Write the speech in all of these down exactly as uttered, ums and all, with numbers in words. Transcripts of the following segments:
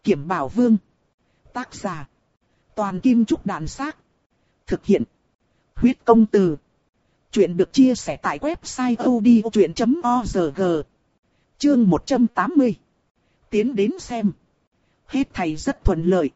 Kiểm Bảo Vương. Tác giả. Toàn Kim Trúc Đàn Xác. Thực hiện. Huyết Công Từ. Chuyện được chia sẻ tại website odchuyện chấm org. Chương một trăm tám mươi. Tiến đến xem. Hết thầy rất thuận lợi.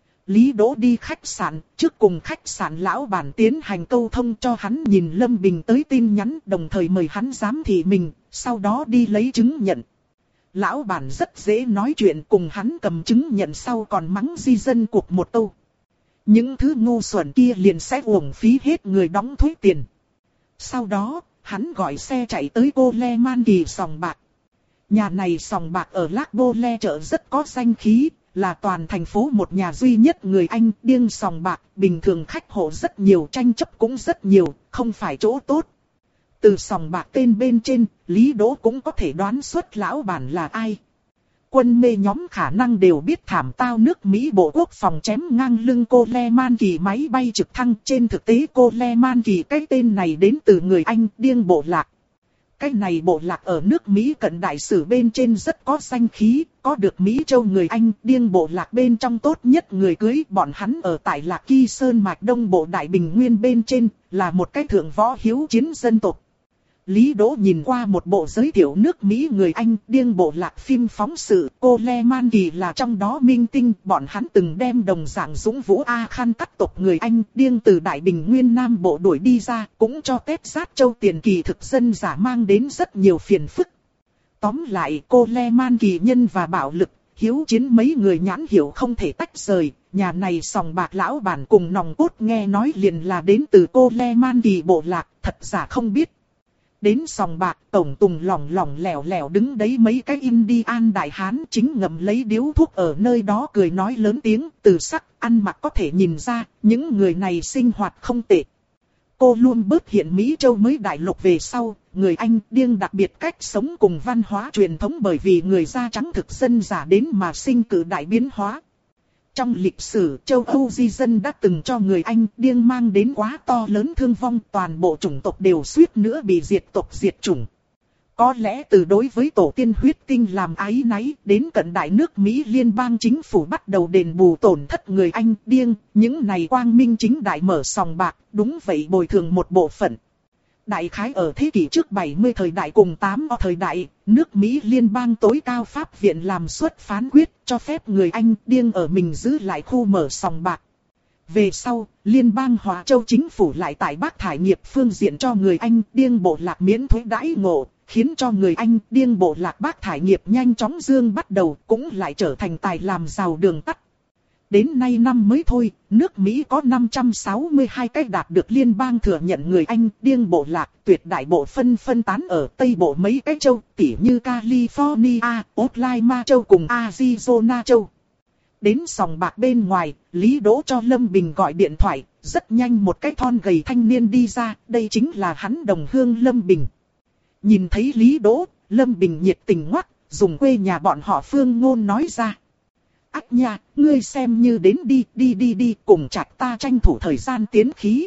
Lý Đỗ đi khách sạn, trước cùng khách sạn lão bản tiến hành câu thông cho hắn nhìn Lâm Bình tới tin nhắn, đồng thời mời hắn giám thị mình, sau đó đi lấy chứng nhận. Lão bản rất dễ nói chuyện, cùng hắn cầm chứng nhận sau còn mắng di dân cuộc một câu. Những thứ ngu xuẩn kia liền sẽ uổng phí hết người đóng thuế tiền. Sau đó, hắn gọi xe chạy tới cô Le Man Kỳ sòng bạc. Nhà này sòng bạc ở Lac Bô Le chợ rất có danh khí, là toàn thành phố một nhà duy nhất người Anh điên sòng bạc, bình thường khách hộ rất nhiều, tranh chấp cũng rất nhiều, không phải chỗ tốt. Từ sòng bạc tên bên trên, Lý Đỗ cũng có thể đoán xuất lão bản là ai. Quân mê nhóm khả năng đều biết thảm tao nước Mỹ Bộ Quốc phòng chém ngang lưng cô Le Man Kỳ máy bay trực thăng. Trên thực tế cô Le Man Kỳ cái tên này đến từ người Anh điên bộ lạc. Cái này bộ lạc ở nước Mỹ cận đại sử bên trên rất có danh khí, có được Mỹ châu người Anh điên bộ lạc bên trong tốt nhất người cưới. Bọn hắn ở tại Lạc Kỳ Sơn mạch Đông Bộ Đại Bình Nguyên bên trên, là một cái thượng võ hiếu chiến dân tộc. Lý Đỗ nhìn qua một bộ giới thiệu nước Mỹ người Anh điên bộ lạc phim phóng sự, cô Le Man Kỳ là trong đó minh tinh. Bọn hắn từng đem đồng dạng dũng vũ A Khan cắt tộc người Anh điên từ Đại Bình Nguyên Nam Bộ đuổi đi ra, cũng cho Tết Giát Châu tiền kỳ thực dân giả mang đến rất nhiều phiền phức. Tóm lại cô Le Man Kỳ nhân và bạo lực, hiếu chiến mấy người nhãn hiểu không thể tách rời. Nhà này sòng bạc lão bản cùng nòng cốt nghe nói liền là đến từ cô Le Man Kỳ bộ lạc, thật giả không biết. Đến sòng bạc, tổng tùng lỏng lỏng lẻo lẻo đứng đấy mấy cái Indian đại hán chính ngậm lấy điếu thuốc ở nơi đó cười nói lớn tiếng, từ sắc, ăn mặc có thể nhìn ra, những người này sinh hoạt không tệ. Cô luôn bớt hiện Mỹ châu mới đại lục về sau, người Anh điên đặc biệt cách sống cùng văn hóa truyền thống bởi vì người da trắng thực dân giả đến mà sinh cử đại biến hóa. Trong lịch sử, châu Âu di dân đã từng cho người Anh điên mang đến quá to lớn thương vong, toàn bộ chủng tộc đều suýt nữa bị diệt tộc diệt chủng. Có lẽ từ đối với tổ tiên huyết tinh làm áy náy, đến cận đại nước Mỹ liên bang chính phủ bắt đầu đền bù tổn thất người Anh điên, những này quang minh chính đại mở sòng bạc, đúng vậy bồi thường một bộ phận. Đại khái ở thế kỷ trước bảy mươi thời đại cùng tám O thời đại, nước Mỹ liên bang tối cao pháp viện làm xuất phán quyết cho phép người Anh điên ở mình giữ lại khu mở sòng bạc. Về sau, liên bang Hoa Châu chính phủ lại tại bác thải nghiệp phương diện cho người Anh điên bộ lạc miễn thuế đãi ngộ, khiến cho người Anh điên bộ lạc bác thải nghiệp nhanh chóng dương bắt đầu, cũng lại trở thành tài làm giàu đường tắt. Đến nay năm mới thôi, nước Mỹ có năm trăm sáu mươi hai cái đạt được liên bang thừa nhận người Anh điên bộ lạc, tuyệt đại bộ phân phân tán ở Tây Bộ mấy cái châu, tỉ như California, Oklahoma châu cùng Arizona châu. Đến sòng bạc bên ngoài, Lý Đỗ cho Lâm Bình gọi điện thoại, rất nhanh một cái thon gầy thanh niên đi ra, đây chính là hắn đồng hương Lâm Bình. Nhìn thấy Lý Đỗ, Lâm Bình nhiệt tình ngoắc, dùng quê nhà bọn họ phương ngôn nói ra. Ách nha, ngươi xem như đến đi, đi đi đi, cùng Trạch ta tranh thủ thời gian tiến khí.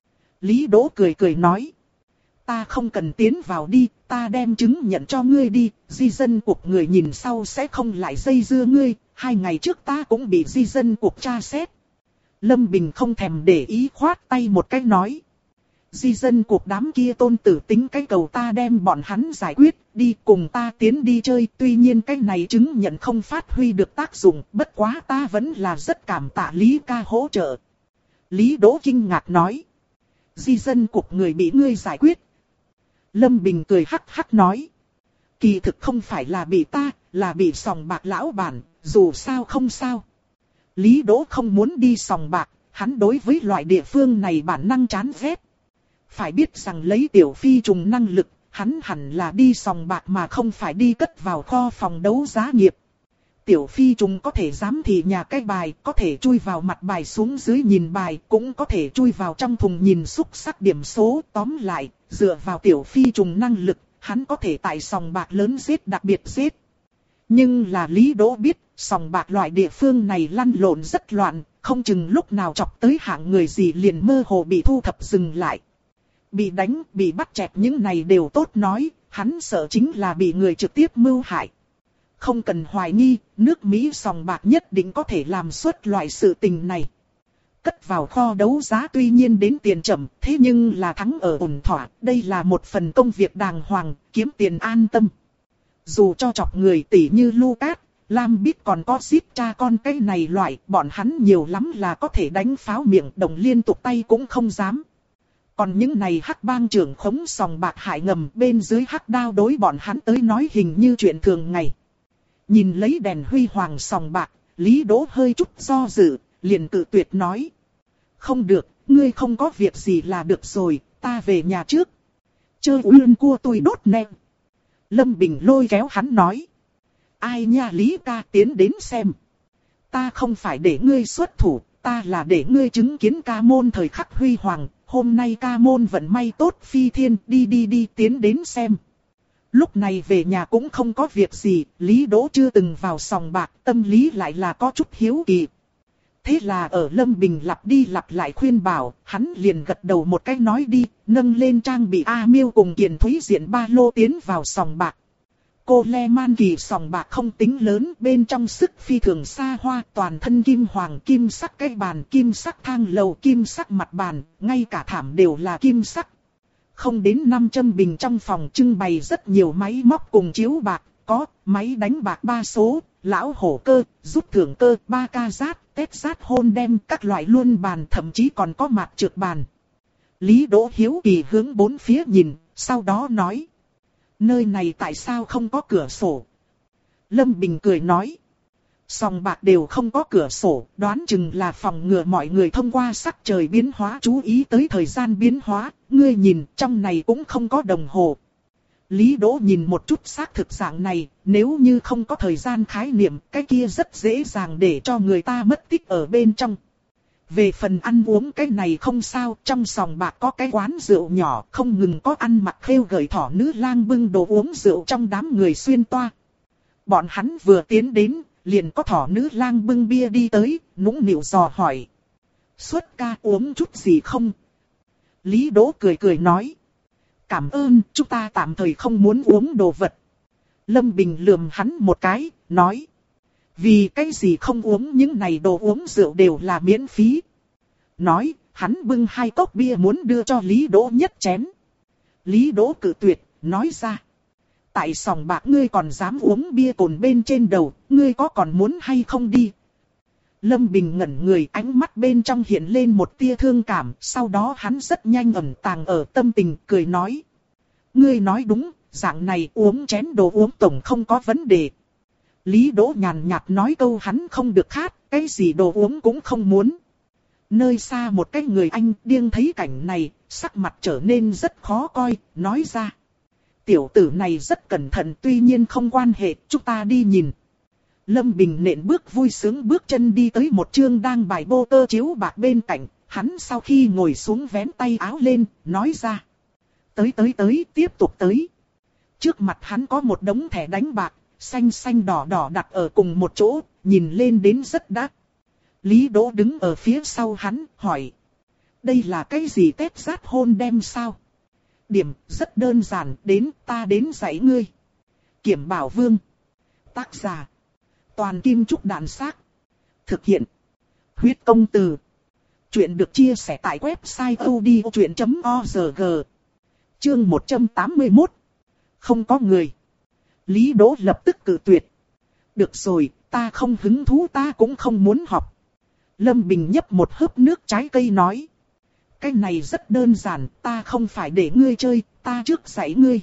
Lý Đỗ cười cười nói. Ta không cần tiến vào đi, ta đem chứng nhận cho ngươi đi, di dân cuộc người nhìn sau sẽ không lại dây dưa ngươi, hai ngày trước ta cũng bị di dân cuộc tra xét. Lâm Bình không thèm để ý khoát tay một cái nói. Di dân cuộc đám kia tôn tử tính cái cầu ta đem bọn hắn giải quyết, đi cùng ta tiến đi chơi. Tuy nhiên cái này chứng nhận không phát huy được tác dụng, bất quá ta vẫn là rất cảm tạ Lý ca hỗ trợ. Lý Đỗ kinh ngạc nói. Di dân cuộc người bị ngươi giải quyết. Lâm Bình cười hắc hắc nói. Kỳ thực không phải là bị ta, là bị sòng bạc lão bản, dù sao không sao. Lý Đỗ không muốn đi sòng bạc, hắn đối với loại địa phương này bản năng chán ghét. Phải biết rằng lấy Tiểu Phi trùng năng lực, hắn hẳn là đi sòng bạc mà không phải đi cất vào kho phòng đấu giá nghiệp. Tiểu Phi trùng có thể giám thị nhà cái bài, có thể chui vào mặt bài xuống dưới nhìn bài, cũng có thể chui vào trong thùng nhìn xúc sắc điểm số. Tóm lại, dựa vào Tiểu Phi trùng năng lực, hắn có thể tại sòng bạc lớn giết đặc biệt giết. Nhưng là Lý Đỗ biết, sòng bạc loại địa phương này lăn lộn rất loạn, không chừng lúc nào chọc tới hạng người gì liền mơ hồ bị thu thập dừng lại. Bị đánh, bị bắt chẹt những này đều tốt nói, hắn sợ chính là bị người trực tiếp mưu hại. Không cần hoài nghi, nước Mỹ sòng bạc nhất định có thể làm xuất loại sự tình này. Cất vào kho đấu giá tuy nhiên đến tiền chậm, thế nhưng là thắng ở ổn thỏa, đây là một phần công việc đàng hoàng, kiếm tiền an tâm. Dù cho chọc người tỷ như Lucas, Lam biết còn có giết cha con cái này loại, bọn hắn nhiều lắm là có thể đánh pháo miệng đồng liên tục tay cũng không dám. Còn những này hắc bang trưởng khống sòng bạc hại ngầm bên dưới hắc đao đối bọn hắn tới nói hình như chuyện thường ngày. Nhìn lấy đèn huy hoàng sòng bạc, Lý Đỗ hơi chút do dự, liền cự tuyệt nói. Không được, ngươi không có việc gì là được rồi, ta về nhà trước. Chơi uyên cua tôi đốt nem. Lâm Bình lôi kéo hắn nói. Ai nha Lý ca tiến đến xem. Ta không phải để ngươi xuất thủ, ta là để ngươi chứng kiến ca môn thời khắc huy hoàng. Hôm nay ca môn vận may tốt phi thiên, đi đi đi tiến đến xem. Lúc này về nhà cũng không có việc gì, Lý Đỗ chưa từng vào sòng bạc, tâm lý lại là có chút hiếu kỳ. Thế là ở Lâm Bình lặp đi lặp lại khuyên bảo, hắn liền gật đầu một cái nói đi, nâng lên trang bị A Miêu cùng Kiền Thúy diện ba lô tiến vào sòng bạc. Cô Le Man Kỳ sòng bạc không tính lớn, bên trong sức phi thường xa hoa, toàn thân kim hoàng, kim sắc cái bàn, kim sắc thang lầu, kim sắc mặt bàn, ngay cả thảm đều là kim sắc. Không đến năm trăm bình trong phòng trưng bày rất nhiều máy móc cùng chiếu bạc, có máy đánh bạc ba số, lão hổ cơ, rút thưởng cơ, ba ca rát, tét rát hôn đem các loại luân bàn, thậm chí còn có mạc trượt bàn. Lý Đỗ hiếu kỳ hướng bốn phía nhìn, sau đó nói. Nơi này tại sao không có cửa sổ? Lâm Bình cười nói. Sòng bạc đều không có cửa sổ, đoán chừng là phòng ngừa mọi người thông qua sắc trời biến hóa chú ý tới thời gian biến hóa, ngươi nhìn trong này cũng không có đồng hồ. Lý Đỗ nhìn một chút xác thực dạng này, nếu như không có thời gian khái niệm, cái kia rất dễ dàng để cho người ta mất tích ở bên trong. Về phần ăn uống cái này không sao, trong sòng bạc có cái quán rượu nhỏ, không ngừng có ăn mặc khêu gợi thỏ nữ lang bưng đồ uống rượu trong đám người xuyên toa. Bọn hắn vừa tiến đến, liền có thỏ nữ lang bưng bia đi tới, nũng nịu dò hỏi. Xuất ca uống chút gì không? Lý Đỗ cười cười nói. Cảm ơn, chúng ta tạm thời không muốn uống đồ vật. Lâm Bình lườm hắn một cái, nói. Vì cái gì không uống những này đồ uống rượu đều là miễn phí. Nói, hắn bưng hai cốc bia muốn đưa cho Lý Đỗ nhất chén. Lý Đỗ cự tuyệt, nói ra. Tại sòng bạc ngươi còn dám uống bia cồn bên trên đầu, ngươi có còn muốn hay không đi? Lâm Bình ngẩn người, ánh mắt bên trong hiện lên một tia thương cảm, sau đó hắn rất nhanh ẩn tàng ở tâm tình, cười nói. Ngươi nói đúng, dạng này uống chén đồ uống tổng không có vấn đề. Lý Đỗ nhàn nhạt nói câu hắn không được khát, cái gì đồ uống cũng không muốn. Nơi xa một cái người anh điên thấy cảnh này, sắc mặt trở nên rất khó coi, nói ra. Tiểu tử này rất cẩn thận tuy nhiên không quan hệ, chúng ta đi nhìn. Lâm Bình nện bước vui sướng bước chân đi tới một chương đang bài bô tơ chiếu bạc bên cạnh, hắn sau khi ngồi xuống vén tay áo lên, nói ra. Tới tới tới, tiếp tục tới. Trước mặt hắn có một đống thẻ đánh bạc, xanh xanh đỏ đỏ đặt ở cùng một chỗ, nhìn lên đến rất đắt. Lý Đỗ đứng ở phía sau hắn, hỏi. Đây là cái gì tép rát hôn đem sao? Điểm rất đơn giản, đến ta đến dạy ngươi. Kiểm Bảo Vương. Tác giả. Toàn Kim Trúc Đạn Xác. Thực hiện. Huyết Công Từ. Chuyện được chia sẻ tại website odchuyện chấm org. Chương một trăm tám mươi mốt. Không có người. Lý Đỗ lập tức cự tuyệt. Được rồi, ta không hứng thú, ta cũng không muốn học. Lâm Bình nhấp một hớp nước trái cây nói. Cái này rất đơn giản, ta không phải để ngươi chơi, ta trước dạy ngươi.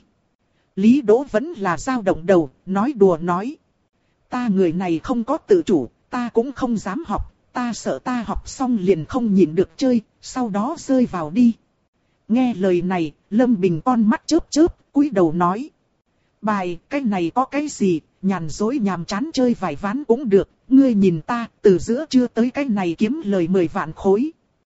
Lý Đỗ vẫn là dao động đầu, nói đùa nói. Ta người này không có tự chủ, ta cũng không dám học, ta sợ ta học xong liền không nhịn được chơi, sau đó rơi vào đi. Nghe lời này, Lâm Bình con mắt chớp chớp, cúi đầu nói. Bài, cái này có cái gì, nhàn dối nhàm chán chơi vài ván cũng được, ngươi nhìn ta, từ giữa trưa tới cái này kiếm lời mười vạn khối.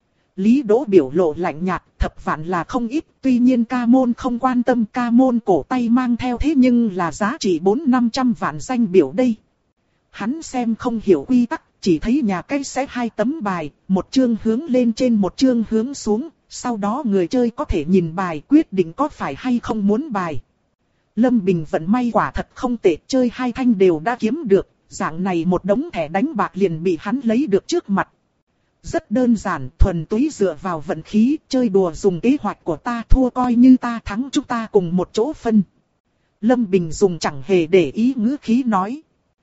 Lý Đỗ biểu lộ lạnh nhạt, thập vạn là không ít, tuy nhiên ca môn không quan tâm, ca môn cổ tay mang theo thế nhưng là giá trị bốn năm trăm vạn danh biểu đây. Hắn xem không hiểu quy tắc, chỉ thấy nhà cái sẽ hai tấm bài, một chương hướng lên trên một chương hướng xuống, sau đó người chơi có thể nhìn bài quyết định có phải hay không muốn bài. Lâm Bình vận may quả thật không tệ, chơi hai thanh đều đã kiếm được, dạng này một đống thẻ đánh bạc liền bị hắn lấy được trước mặt. Rất đơn giản, thuần túy dựa vào vận khí, chơi đùa dùng kế hoạch của ta, thua coi như ta thắng, chúng ta cùng một chỗ phân. Lâm Bình dùng chẳng hề để ý ngữ khí nói.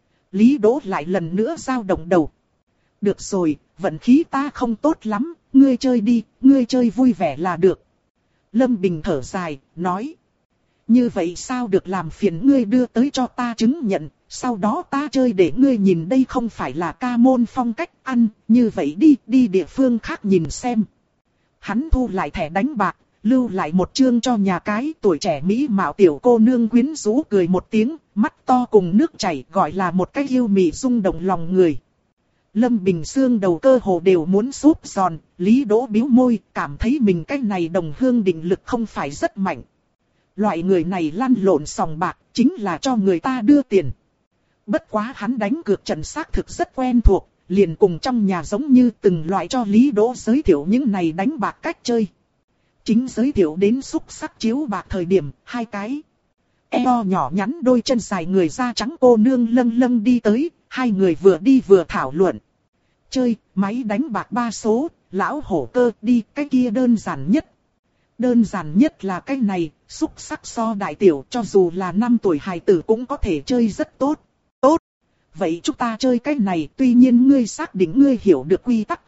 Lý Đỗ lại lần nữa dao động đầu. Được rồi, vận khí ta không tốt lắm, ngươi chơi đi, ngươi chơi vui vẻ là được. Lâm Bình thở dài, nói. Như vậy sao được, làm phiền ngươi đưa tới cho ta chứng nhận, sau đó ta chơi để ngươi nhìn, đây không phải là ca môn phong cách ăn, như vậy đi, đi địa phương khác nhìn xem. Hắn thu lại thẻ đánh bạc, lưu lại một chương cho nhà cái tuổi trẻ mỹ mạo tiểu cô nương quyến rũ cười một tiếng, mắt to cùng nước chảy, gọi là một cái yêu mị rung động lòng người. Lâm Bình xương đầu cơ hồ đều muốn súp giòn, Lý Đỗ bĩu môi, cảm thấy mình cái này đồng hương định lực không phải rất mạnh. Loại người này lăn lộn sòng bạc, chính là cho người ta đưa tiền. Bất quá hắn đánh cược trận xác thực rất quen thuộc, liền cùng trong nhà giống như từng loại cho Lý Đỗ giới thiệu những này đánh bạc cách chơi. Chính giới thiệu đến xúc sắc chiếu bạc thời điểm, hai cái eo nhỏ nhắn đôi chân dài người da trắng cô nương lâng lâng đi tới, hai người vừa đi vừa thảo luận. Chơi, máy đánh bạc ba số, lão hổ cơ đi, cái kia đơn giản nhất. Đơn giản nhất là cái này, xúc sắc so đại tiểu, cho dù là năm tuổi hài tử cũng có thể chơi rất tốt. Tốt. Vậy chúng ta chơi cái này, tuy nhiên ngươi xác định ngươi hiểu được quy tắc.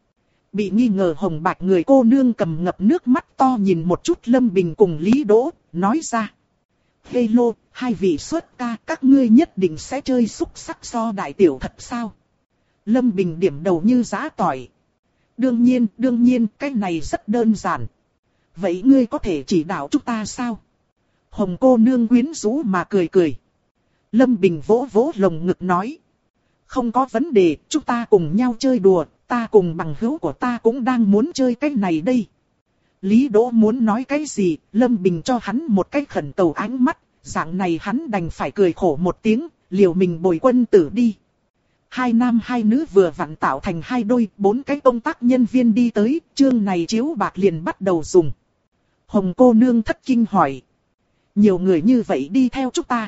Bị nghi ngờ hồng bạch người cô nương cầm ngập nước mắt to nhìn một chút Lâm Bình cùng Lý Đỗ, nói ra. Hello, hai vị xuất ca, các ngươi nhất định sẽ chơi xúc sắc so đại tiểu thật sao? Lâm Bình điểm đầu như giã tỏi. Đương nhiên, đương nhiên, cái này rất đơn giản. Vậy ngươi có thể chỉ đạo chúng ta sao? Hồng cô nương quyến rũ mà cười cười. Lâm Bình vỗ vỗ lồng ngực nói. Không có vấn đề, chúng ta cùng nhau chơi đùa, ta cùng bằng hữu của ta cũng đang muốn chơi cái này đây. Lý Đỗ muốn nói cái gì, Lâm Bình cho hắn một cái khẩn cầu ánh mắt, dạng này hắn đành phải cười khổ một tiếng, liều mình bồi quân tử đi. Hai nam hai nữ vừa vặn tạo thành hai đôi, bốn cái công tác nhân viên đi tới, chương này chiếu bạc liền bắt đầu dùng. Hồng cô nương thất kinh hỏi. Nhiều người như vậy đi theo chúng ta.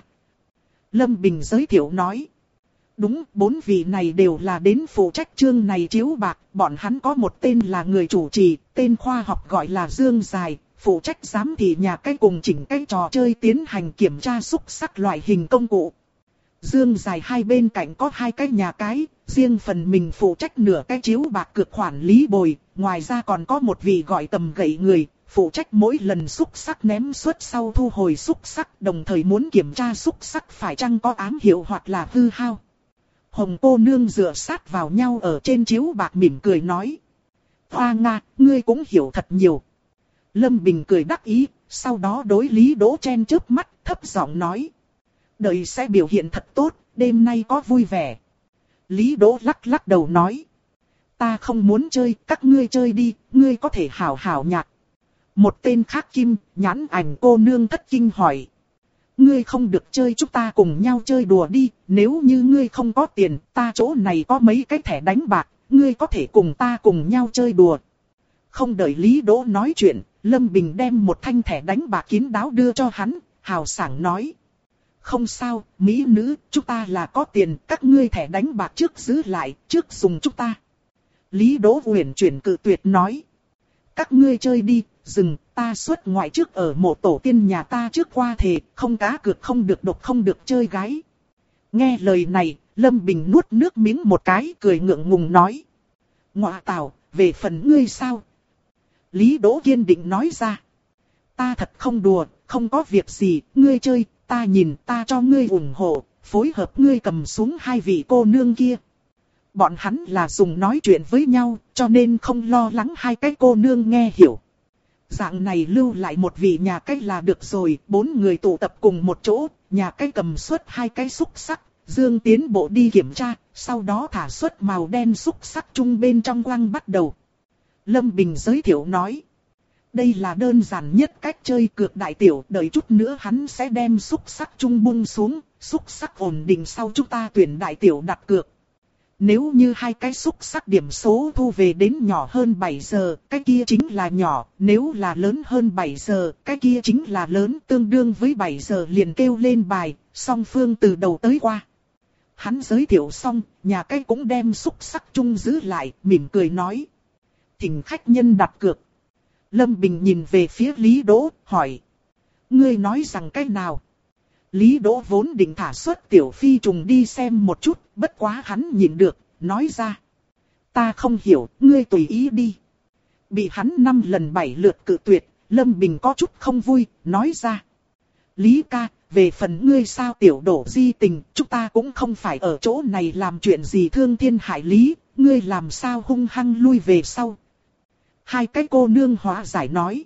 Lâm Bình giới thiệu nói. Đúng, bốn vị này đều là đến phụ trách chương này chiếu bạc, bọn hắn có một tên là người chủ trì, tên khoa học gọi là Dương Dài, phụ trách giám thị nhà cái cùng chỉnh cái trò chơi tiến hành kiểm tra xúc sắc loại hình công cụ. Dương Dài hai bên cạnh có hai cái nhà cái, riêng phần mình phụ trách nửa cái chiếu bạc cược khoản lý bồi, ngoài ra còn có một vị gọi tầm gậy người, phụ trách mỗi lần xúc sắc ném suất sau thu hồi xúc sắc, đồng thời muốn kiểm tra xúc sắc phải chăng có ám hiệu hoặc là hư hao. Hồng cô nương dựa sát vào nhau ở trên chiếu bạc mỉm cười nói. Hoa Nga, ngươi cũng hiểu thật nhiều. Lâm Bình cười đắc ý, sau đó đối Lý Đỗ chen chớp mắt, thấp giọng nói. Đợi sẽ biểu hiện thật tốt, đêm nay có vui vẻ. Lý Đỗ lắc lắc đầu nói. Ta không muốn chơi, các ngươi chơi đi, ngươi có thể hảo hảo nhạc. Một tên khác kim, nhãn ảnh cô nương thất kinh hỏi. Ngươi không được chơi, chúng ta cùng nhau chơi đùa đi, nếu như ngươi không có tiền, ta chỗ này có mấy cái thẻ đánh bạc, ngươi có thể cùng ta cùng nhau chơi đùa. Không đợi Lý Đỗ nói chuyện, Lâm Bình đem một thanh thẻ đánh bạc kín đáo đưa cho hắn, hào sảng nói. Không sao, mỹ nữ, chúng ta là có tiền, các ngươi thẻ đánh bạc trước giữ lại, trước dùng chúng ta. Lý Đỗ uyển chuyển cự tuyệt nói. Các ngươi chơi đi, dừng, ta xuất ngoại trước ở mộ tổ tiên nhà ta trước qua thề, không cá cược không được độc không được chơi gái. Nghe lời này, Lâm Bình nuốt nước miếng một cái cười ngượng ngùng nói. Ngọa tào, về phần ngươi sao? Lý Đỗ kiên định nói ra. Ta thật không đùa, không có việc gì, ngươi chơi, ta nhìn ta cho ngươi ủng hộ, phối hợp ngươi cầm xuống hai vị cô nương kia. Bọn hắn là dùng nói chuyện với nhau, cho nên không lo lắng hai cái cô nương nghe hiểu. Dạng này lưu lại một vị nhà cái là được rồi, bốn người tụ tập cùng một chỗ, nhà cái cầm suất hai cái xúc sắc, Dương tiến bộ đi kiểm tra, sau đó thả suất màu đen xúc sắc chung bên trong quăng bắt đầu. Lâm Bình giới thiệu nói. Đây là đơn giản nhất cách chơi cược đại tiểu, đợi chút nữa hắn sẽ đem xúc sắc chung bung xuống, xúc sắc ổn định sau chúng ta tuyển đại tiểu đặt cược. Nếu như hai cái xúc sắc điểm số thu về đến nhỏ hơn bảy giờ, cái kia chính là nhỏ, nếu là lớn hơn bảy giờ, cái kia chính là lớn, tương đương với bảy giờ liền kêu lên bài, song phương từ đầu tới qua. Hắn giới thiệu xong, nhà cái cũng đem xúc sắc chung giữ lại, mỉm cười nói. Thỉnh khách nhân đặt cược. Lâm Bình nhìn về phía Lý Đỗ, hỏi. Ngươi nói rằng cái nào? Lý Đỗ vốn định thả xuất Tiểu Phi trùng đi xem một chút, bất quá hắn nhịn được, nói ra. Ta không hiểu, ngươi tùy ý đi. Bị hắn năm lần bảy lượt cự tuyệt, Lâm Bình có chút không vui, nói ra. Lý ca, về phần ngươi sao tiểu đổ di tình, chúng ta cũng không phải ở chỗ này làm chuyện gì thương thiên hại lý, ngươi làm sao hung hăng lui về sau. Hai cái cô nương hóa giải nói.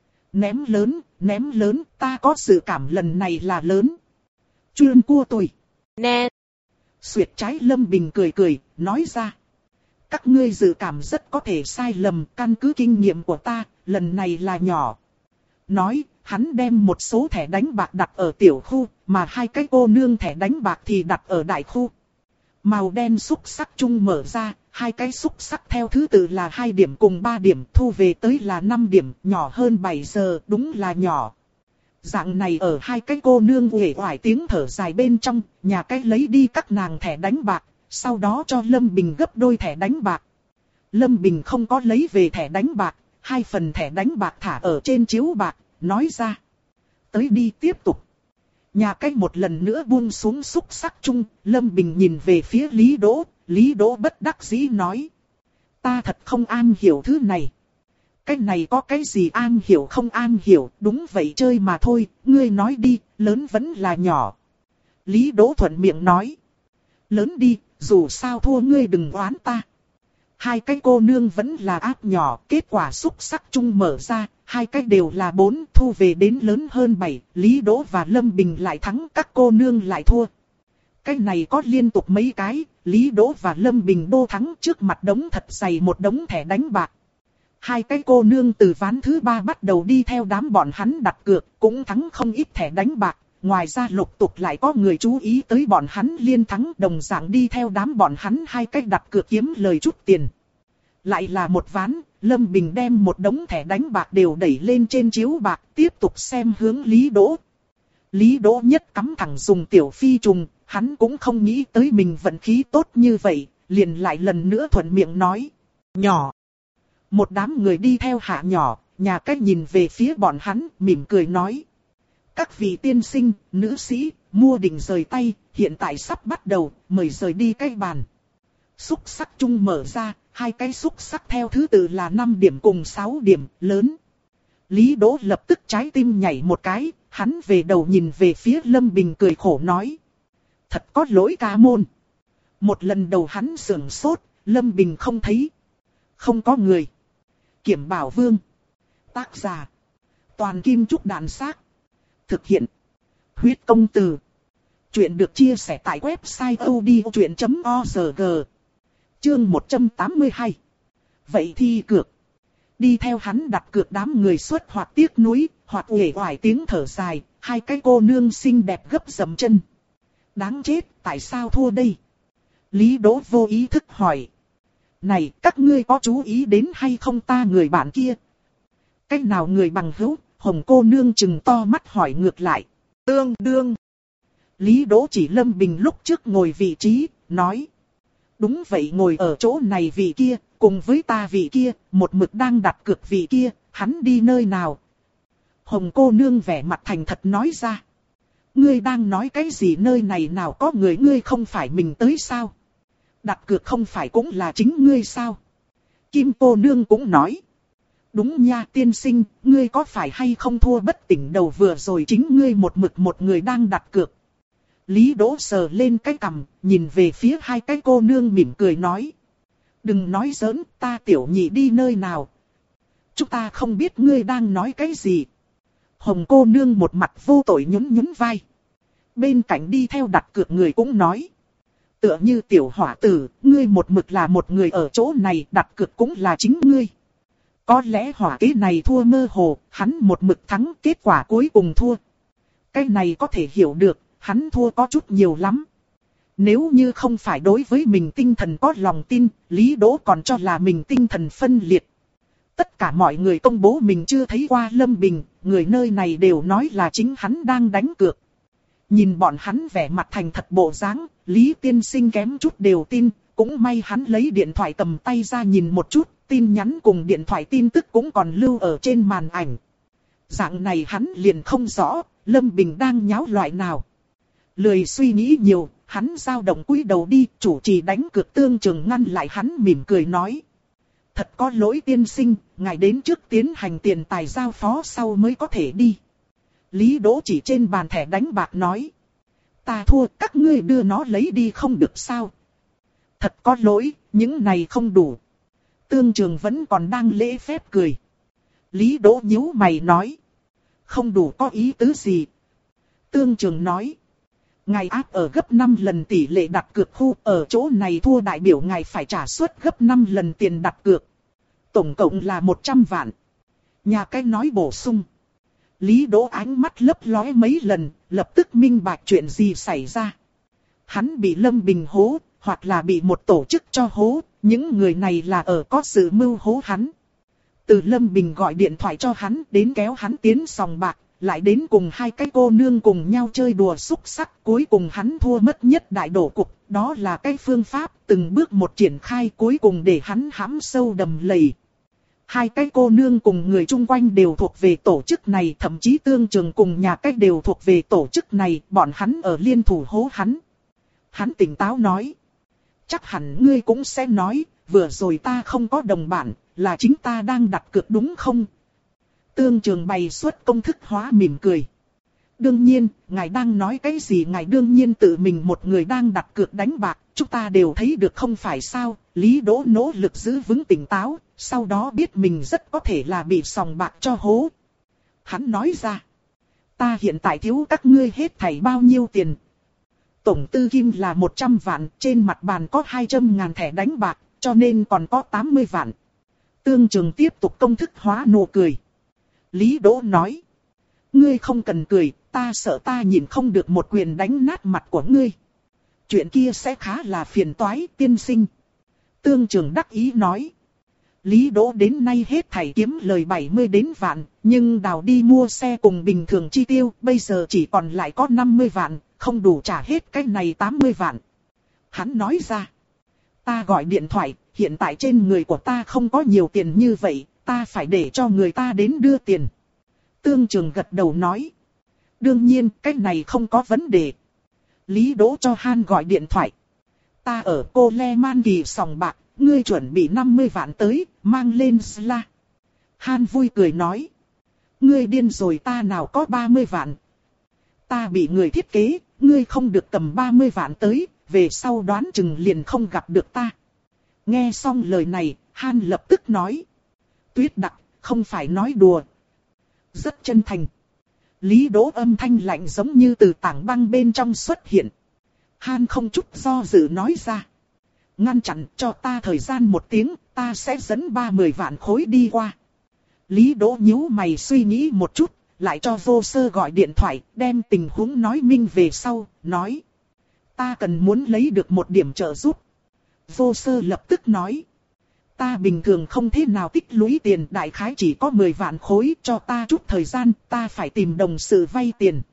Ném lớn, ném lớn, ta có dự cảm lần này là lớn. Chuyên cua tôi. Nè. Xuyệt trái Lâm Bình cười cười, nói ra. Các ngươi dự cảm rất có thể sai lầm, căn cứ kinh nghiệm của ta, lần này là nhỏ. Nói, hắn đem một số thẻ đánh bạc đặt ở tiểu khu, mà hai cái cô nương thẻ đánh bạc thì đặt ở đại khu. Màu đen xúc sắc chung mở ra, hai cái xúc sắc theo thứ tự là hai điểm cùng ba điểm, thu về tới là năm điểm, nhỏ hơn bảy giờ, đúng là nhỏ. Dạng này ở hai cái cô nương uể oải tiếng thở dài bên trong, nhà cái lấy đi các nàng thẻ đánh bạc, sau đó cho Lâm Bình gấp đôi thẻ đánh bạc. Lâm Bình không có lấy về thẻ đánh bạc, hai phần thẻ đánh bạc thả ở trên chiếu bạc, nói ra. Tới đi tiếp tục. Nhà cái một lần nữa buông xuống xúc sắc chung, Lâm Bình nhìn về phía Lý Đỗ, Lý Đỗ bất đắc dĩ nói. Ta thật không an hiểu thứ này. Cái này có cái gì an hiểu không an hiểu, đúng vậy chơi mà thôi, ngươi nói đi, lớn vẫn là nhỏ. Lý Đỗ thuận miệng nói. Lớn đi, dù sao thua ngươi đừng oán ta. Hai cái cô nương vẫn là áp nhỏ, kết quả xúc sắc chung mở ra, hai cái đều là bốn, thu về đến lớn hơn bảy, Lý Đỗ và Lâm Bình lại thắng, các cô nương lại thua. Cái này có liên tục mấy cái, Lý Đỗ và Lâm Bình đô thắng trước mặt đống thật dày một đống thẻ đánh bạc. Hai cái cô nương từ ván thứ ba bắt đầu đi theo đám bọn hắn đặt cược, cũng thắng không ít thẻ đánh bạc. Ngoài ra lục tục lại có người chú ý tới bọn hắn liên thắng đồng dạng đi theo đám bọn hắn hai cách đặt cược kiếm lời chút tiền. Lại là một ván, Lâm Bình đem một đống thẻ đánh bạc đều đẩy lên trên chiếu bạc, tiếp tục xem hướng Lý Đỗ. Lý Đỗ nhất cắm thẳng dùng Tiểu Phi trùng, hắn cũng không nghĩ tới mình vận khí tốt như vậy, liền lại lần nữa thuận miệng nói. Nhỏ. Một đám người đi theo hạ nhỏ, nhà cách nhìn về phía bọn hắn, mỉm cười nói. Các vị tiên sinh, nữ sĩ, mua định rời tay, hiện tại sắp bắt đầu, mời rời đi cái bàn. Xúc sắc chung mở ra, hai cái xúc sắc theo thứ tự là năm điểm cùng sáu điểm, lớn. Lý Đỗ lập tức trái tim nhảy một cái, hắn về đầu nhìn về phía Lâm Bình cười khổ nói. Thật có lỗi ca môn. Một lần đầu hắn sửng sốt, Lâm Bình không thấy. Không có người. Kiểm Bảo Vương. Tác giả. Toàn Kim Trúc Đàn Xác. Thực hiện. Huyết Công Từ. Chuyện được chia sẻ tại website odchuyện chấm org. Chương một trăm tám mươi hai. Vậy thì cược. Đi theo hắn đặt cược đám người xuất hoặc tiếc nuối, hoặc uể oải tiếng thở dài, hai cái cô nương xinh đẹp gấp dầm chân. Đáng chết, tại sao thua đây? Lý Đỗ vô ý thức hỏi. Này, các ngươi có chú ý đến hay không ta người bạn kia? Cái nào người bằng hữu? Hồng cô nương trừng to mắt hỏi ngược lại. Tương đương. Lý Đỗ chỉ Lâm Bình lúc trước ngồi vị trí, nói. Đúng vậy, ngồi ở chỗ này vị kia, cùng với ta vị kia, một mực đang đặt cược vị kia, hắn đi nơi nào? Hồng cô nương vẻ mặt thành thật nói ra. Ngươi đang nói cái gì, nơi này nào có người, ngươi không phải mình tới sao? Đặt cược không phải cũng là chính ngươi sao? Kim cô nương cũng nói. Đúng nha tiên sinh, ngươi có phải hay không thua bất tỉnh đầu, vừa rồi chính ngươi một mực một người đang đặt cược. Lý Đỗ sờ lên cái cằm, nhìn về phía hai cái cô nương mỉm cười nói. Đừng nói giỡn, ta tiểu nhị đi nơi nào? Chúng ta không biết ngươi đang nói cái gì. Hồng cô nương một mặt vô tội nhún nhún vai. Bên cạnh đi theo đặt cược người cũng nói. Tựa như tiểu hỏa tử, ngươi một mực là một người ở chỗ này, đặt cược cũng là chính ngươi. Có lẽ hỏa kế này thua mơ hồ, hắn một mực thắng, kết quả cuối cùng thua. Cái này có thể hiểu được, hắn thua có chút nhiều lắm. Nếu như không phải đối với mình tinh thần có lòng tin, Lý Đỗ còn cho là mình tinh thần phân liệt. Tất cả mọi người công bố mình chưa thấy qua Lâm Bình, người nơi này đều nói là chính hắn đang đánh cược. Nhìn bọn hắn vẻ mặt thành thật bộ dáng, Lý Tiên Sinh kém chút đều tin, cũng may hắn lấy điện thoại cầm tay ra nhìn một chút, tin nhắn cùng điện thoại tin tức cũng còn lưu ở trên màn ảnh. Dạng này hắn liền không rõ, Lâm Bình đang nháo loại nào. Lười suy nghĩ nhiều, hắn dao động cúi đầu đi, chủ trì đánh cược Tương Trường ngăn lại hắn mỉm cười nói. Thật có lỗi tiên sinh, ngài đến trước tiến hành tiền tài giao phó sau mới có thể đi. Lý Đỗ chỉ trên bàn thẻ đánh bạc nói. Ta thua, các ngươi đưa nó lấy đi không được sao? Thật có lỗi, những này không đủ. Tương Trường vẫn còn đang lễ phép cười. Lý Đỗ nhíu mày nói. Không đủ có ý tứ gì? Tương Trường nói. Ngài áp ở gấp năm lần tỷ lệ đặt cược khu, ở chỗ này thua đại biểu ngài phải trả suất gấp năm lần tiền đặt cược. Tổng cộng là một trăm vạn. Nhà cái nói bổ sung. Lý Đỗ ánh mắt lấp lóe mấy lần, lập tức minh bạch chuyện gì xảy ra. Hắn bị Lâm Bình hố, hoặc là bị một tổ chức cho hố, những người này là ở có sự mưu hố hắn. Từ Lâm Bình gọi điện thoại cho hắn đến kéo hắn tiến sòng bạc, lại đến cùng hai cái cô nương cùng nhau chơi đùa xúc sắc, cuối cùng hắn thua mất nhất đại đổ cục, đó là cái phương pháp từng bước một triển khai cuối cùng để hắn hãm sâu đầm lầy. Hai cái cô nương cùng người chung quanh đều thuộc về tổ chức này, thậm chí Tương Trường cùng nhà cách đều thuộc về tổ chức này, bọn hắn ở liên thủ hố hắn. Hắn tỉnh táo nói. Chắc hẳn ngươi cũng sẽ nói, vừa rồi ta không có đồng bạn, là chính ta đang đặt cược đúng không? Tương Trường bày xuất công thức hóa mỉm cười. Đương nhiên, ngài đang nói cái gì ngài đương nhiên tự mình một người đang đặt cược đánh bạc, chúng ta đều thấy được không phải sao? Lý Đỗ nỗ lực giữ vững tỉnh táo, sau đó biết mình rất có thể là bị sòng bạc cho hố. Hắn nói ra, ta hiện tại thiếu các ngươi hết thảy bao nhiêu tiền? Tổng tư kim là một trăm vạn, trên mặt bàn có hai trăm ngàn thẻ đánh bạc, cho nên còn có tám mươi vạn. Tương Trường tiếp tục công thức hóa nụ cười. Lý Đỗ nói, ngươi không cần cười, ta sợ ta nhìn không được một quyền đánh nát mặt của ngươi. Chuyện kia sẽ khá là phiền toái, tiên sinh. Tương Trường đắc ý nói. Lý Đỗ đến nay hết thảy kiếm lời bảy mươi đến vạn, nhưng đào đi mua xe cùng bình thường chi tiêu, bây giờ chỉ còn lại có năm mươi vạn, không đủ trả hết cái này tám mươi vạn. Hắn nói ra, ta gọi điện thoại, hiện tại trên người của ta không có nhiều tiền như vậy, ta phải để cho người ta đến đưa tiền. Tương Trường gật đầu nói, đương nhiên cái này không có vấn đề. Lý Đỗ cho Han gọi điện thoại. Ta ở Cô Le Man Kỳ sòng bạc, ngươi chuẩn bị năm mươi vạn tới, mang lên Sla. Han vui cười nói. Ngươi điên rồi, ta nào có ba mươi vạn. Ta bị người thiết kế, ngươi không được cầm ba mươi vạn tới, về sau đoán chừng liền không gặp được ta. Nghe xong lời này, Han lập tức nói. Tuyết Đặc, không phải nói đùa. Rất chân thành. Lý Đỗ âm thanh lạnh giống như từ tảng băng bên trong xuất hiện. Han không chút do dự nói ra. Ngăn chặn cho ta thời gian một tiếng, ta sẽ dẫn ba mươi vạn khối đi qua. Lý Đỗ nhíu mày suy nghĩ một chút, lại cho Vô Sơ gọi điện thoại, đem tình huống nói minh về sau, nói. Ta cần muốn lấy được một điểm trợ giúp. Vô Sơ lập tức nói. Ta bình thường không thế nào tích lũy tiền, đại khái chỉ có mười vạn khối, cho ta chút thời gian, ta phải tìm đồng sự vay tiền.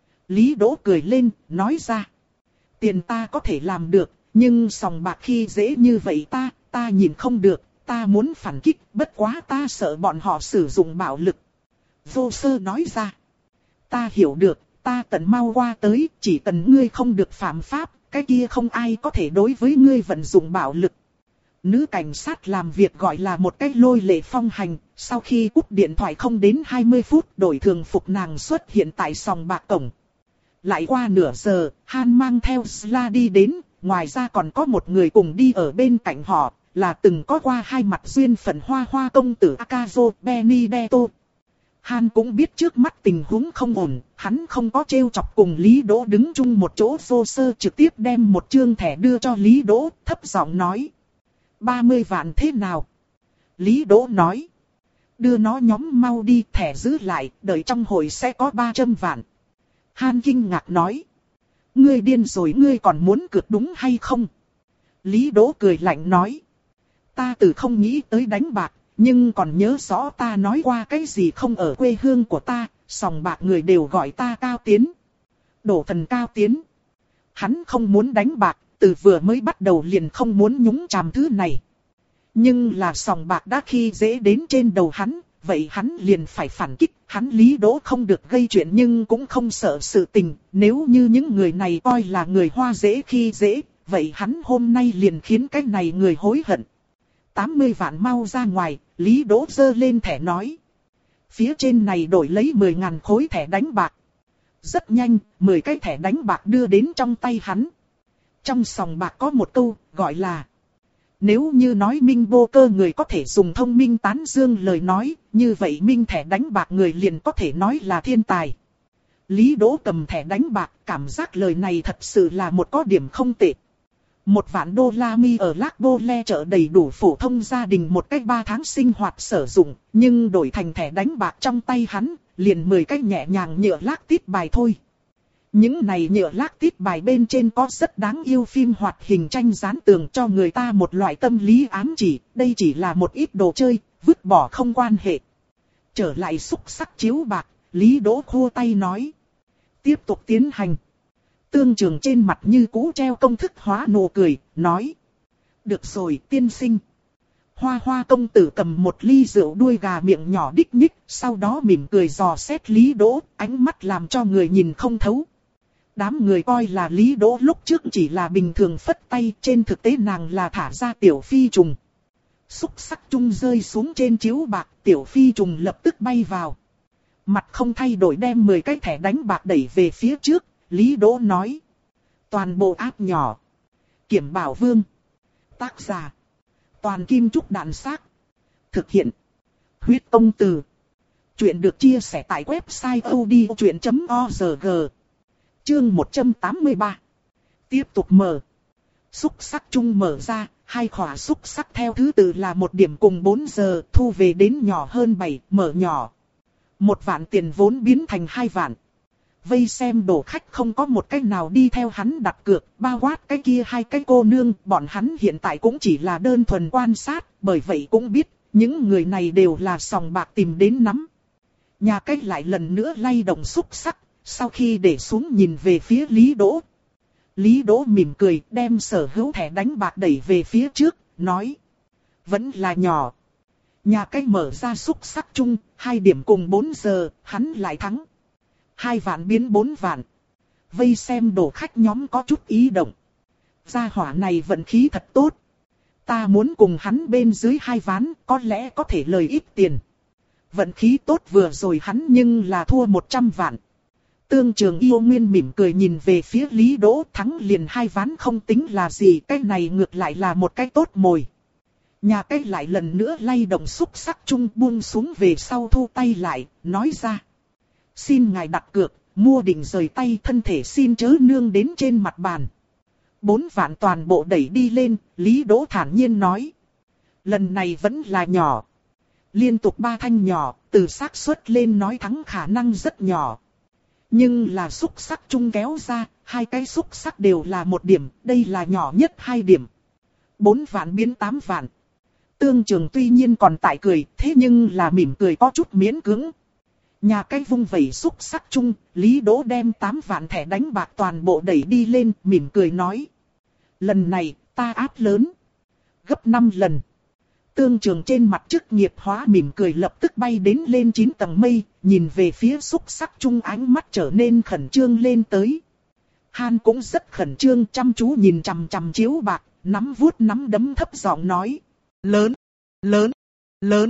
Lý Đỗ cười lên, nói ra. Tiền ta có thể làm được, nhưng sòng bạc khi dễ như vậy ta, ta nhìn không được, ta muốn phản kích, bất quá ta sợ bọn họ sử dụng bạo lực. Vô Sơ nói ra. Ta hiểu được, ta tận mau qua tới, chỉ cần ngươi không được phạm pháp, cái kia không ai có thể đối với ngươi vận dụng bạo lực. Nữ cảnh sát làm việc gọi là một cái lôi lệ phong hành, sau khi cúp điện thoại không đến hai mươi phút đổi thường phục nàng xuất hiện tại sòng bạc cổng. Lại qua nửa giờ, Han mang theo Sla đi đến, ngoài ra còn có một người cùng đi ở bên cạnh họ, là từng có qua hai mặt duyên phận hoa hoa công tử Akazo Benedetto. Han cũng biết trước mắt tình huống không ổn, hắn không có trêu chọc cùng Lý Đỗ đứng chung một chỗ. Vô Sơ trực tiếp đem một trương thẻ đưa cho Lý Đỗ, thấp giọng nói. ba mươi vạn thế nào? Lý Đỗ nói. Đưa nó nhóm mau đi, thẻ giữ lại, đợi trong hội sẽ có ba trăm vạn. Han kinh ngạc nói. Ngươi điên rồi, ngươi còn muốn cược đúng hay không? Lý Đỗ cười lạnh nói. Ta từ không nghĩ tới đánh bạc, nhưng còn nhớ rõ ta nói qua cái gì không ở quê hương của ta, sòng bạc người đều gọi ta Cao Tiến. Đổ thần Cao Tiến. Hắn không muốn đánh bạc, từ vừa mới bắt đầu liền không muốn nhúng chàm thứ này. Nhưng là sòng bạc đã khi dễ đến trên đầu hắn, vậy hắn liền phải phản kích. Hắn Lý Đỗ không được gây chuyện nhưng cũng không sợ sự tình. Nếu như những người này coi là người Hoa dễ khi dễ, vậy hắn hôm nay liền khiến cái này người hối hận. tám mươi vạn mau ra ngoài, Lý Đỗ giơ lên thẻ nói. Phía trên này đổi lấy mười ngàn khối thẻ đánh bạc. Rất nhanh, mười cái thẻ đánh bạc đưa đến trong tay hắn. Trong sòng bạc có một câu, gọi là: nếu như nói minh vô cơ người có thể dùng thông minh tán dương lời nói, như vậy minh thẻ đánh bạc người liền có thể nói là thiên tài. Lý Đỗ cầm thẻ đánh bạc, cảm giác lời này thật sự là một có điểm không tệ. Một vạn đô la mi ở Lác Bô Le chợ đầy đủ phổ thông gia đình một cách ba tháng sinh hoạt sử dụng, nhưng đổi thành thẻ đánh bạc trong tay hắn, liền mười cái nhẹ nhàng nhựa lác tít bài thôi. Những này nhựa lác tít bài bên trên có rất đáng yêu phim hoạt hình tranh dán tường cho người ta một loại tâm lý ám chỉ, đây chỉ là một ít đồ chơi, vứt bỏ không quan hệ. Trở lại xúc sắc chiếu bạc, Lý Đỗ khua tay nói. Tiếp tục tiến hành. Tương Trường trên mặt như cũ treo công thức hóa nụ cười, nói. Được rồi tiên sinh. Hoa Hoa công tử cầm một ly rượu đuôi gà miệng nhỏ đích nhích, sau đó mỉm cười dò xét Lý Đỗ, ánh mắt làm cho người nhìn không thấu. Đám người coi là Lý Đỗ lúc trước chỉ là bình thường phất tay, trên thực tế nàng là thả ra tiểu phi trùng. Xúc sắc chung rơi xuống trên chiếu bạc, tiểu phi trùng lập tức bay vào. Mặt không thay đổi đem mười cái thẻ đánh bạc đẩy về phía trước, Lý Đỗ nói. Toàn bộ áp nhỏ. Kiểm Bảo Vương. Tác giả. Toàn Kim Trúc Đạn Xác. Thực hiện. Huyết Công Từ. Chuyện được chia sẻ tại website odchuyện chấm org. Chương một trăm tám mươi ba. Tiếp tục mở. Xúc sắc chung mở ra, hai khỏa xúc sắc theo thứ tự là một điểm cùng bốn giờ, thu về đến nhỏ hơn bảy, mở nhỏ. Một vạn tiền vốn biến thành hai vạn. Vây xem đổ khách không có một cách nào đi theo hắn đặt cược, bao quát cái kia hai cái cô nương, bọn hắn hiện tại cũng chỉ là đơn thuần quan sát, bởi vậy cũng biết, những người này đều là sòng bạc tìm đến nắm. Nhà cách lại lần nữa lay động xúc sắc, sau khi để xuống nhìn về phía Lý Đỗ. Lý Đỗ mỉm cười, đem sở hữu thẻ đánh bạc đẩy về phía trước, nói. Vẫn là nhỏ. Nhà cách mở ra xúc sắc chung, hai điểm cùng bốn giờ, hắn lại thắng. Hai vạn biến bốn vạn. Vây xem đổ khách nhóm có chút ý động. Gia hỏa này vận khí thật tốt. Ta muốn cùng hắn bên dưới hai ván, có lẽ có thể lời ít tiền. Vận khí tốt vừa rồi hắn nhưng là thua một trăm vạn. Tương Trường yêu nguyên mỉm cười nhìn về phía Lý Đỗ, thắng liền hai ván không tính là gì, cái này ngược lại là một cái tốt mồi. Nhà cái lại lần nữa lay động xúc sắc chung buông xuống về sau thu tay lại, nói ra. Xin ngài đặt cược, mua định rời tay, thân thể xin chớ nương đến trên mặt bàn. Bốn vạn toàn bộ đẩy đi lên, Lý Đỗ thản nhiên nói. Lần này vẫn là nhỏ. Liên tục ba thanh nhỏ, từ xác suất lên nói thắng khả năng rất nhỏ. Nhưng là xúc sắc chung kéo ra, hai cái xúc sắc đều là một điểm, đây là nhỏ nhất hai điểm. Bốn vạn biến tám vạn. Tương Trường tuy nhiên còn tại cười, thế nhưng là mỉm cười có chút miễn cưỡng. Nhà cái vung vẩy xúc sắc chung, Lý Đỗ đem tám vạn thẻ đánh bạc toàn bộ đẩy đi lên, mỉm cười nói. Lần này, ta áp lớn. Gấp năm lần. Tương Trường trên mặt chức nghiệp hóa mỉm cười lập tức bay đến lên chín tầng mây, nhìn về phía xúc sắc chung ánh mắt trở nên khẩn trương lên tới. Han cũng rất khẩn trương chăm chú nhìn chằm chằm chiếu bạc, nắm vuốt nắm đấm thấp giọng nói. Lớn, lớn, lớn.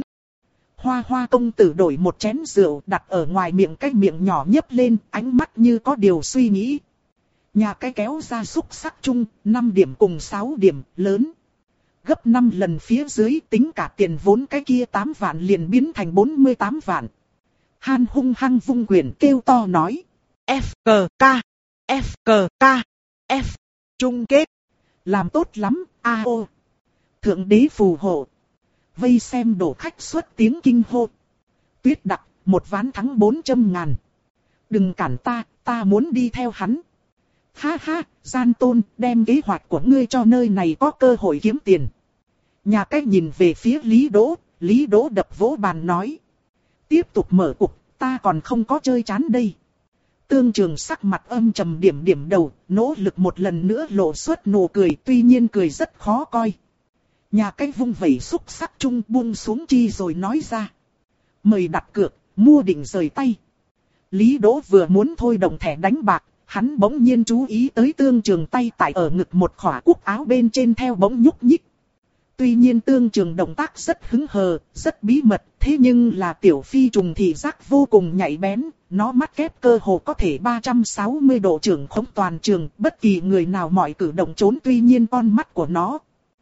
Hoa Hoa công tử đổi một chén rượu đặt ở ngoài miệng, cái miệng nhỏ nhấp lên, ánh mắt như có điều suy nghĩ. Nhà cái kéo ra xúc sắc chung, năm điểm cùng sáu điểm, lớn. Gấp năm lần phía dưới, tính cả tiền vốn cái kia tám vạn liền biến thành bốn mươi tám vạn. Han hung hăng vung quyền kêu to nói. F K K, F K K, F, chung kết. Làm tốt lắm, a o. Thượng đế phù hộ. Vây xem đổ khách xuất tiếng kinh hô. Tuyết Đặc, một ván thắng bốn trăm ngàn. Đừng cản ta, ta muốn đi theo hắn. Ha ha, Gian Tôn, đem kế hoạch của ngươi cho nơi này có cơ hội kiếm tiền. Nhà cái nhìn về phía Lý Đỗ, Lý Đỗ đập vỗ bàn nói. Tiếp tục mở cuộc, ta còn không có chơi chán đây. Tương Trường sắc mặt âm trầm điểm điểm đầu, nỗ lực một lần nữa lộ xuất nụ cười, tuy nhiên cười rất khó coi. Nhà cái vung vẩy xúc sắc chung buông xuống chi rồi nói ra. Mời đặt cược, mua định rời tay. Lý Đỗ vừa muốn thôi động thẻ đánh bạc, hắn bỗng nhiên chú ý tới Tương Trường tay tại ở ngực một khỏa cúc áo bên trên theo bỗng nhúc nhích. Tuy nhiên Tương Trường động tác rất hứng hờ, rất bí mật, thế nhưng là Tiểu Phi trùng thị giác vô cùng nhạy bén, nó mắt kép cơ hồ có thể ba trăm sáu mươi độ trưởng khống toàn trường, bất kỳ người nào mọi cử động trốn tuy nhiên con mắt của nó.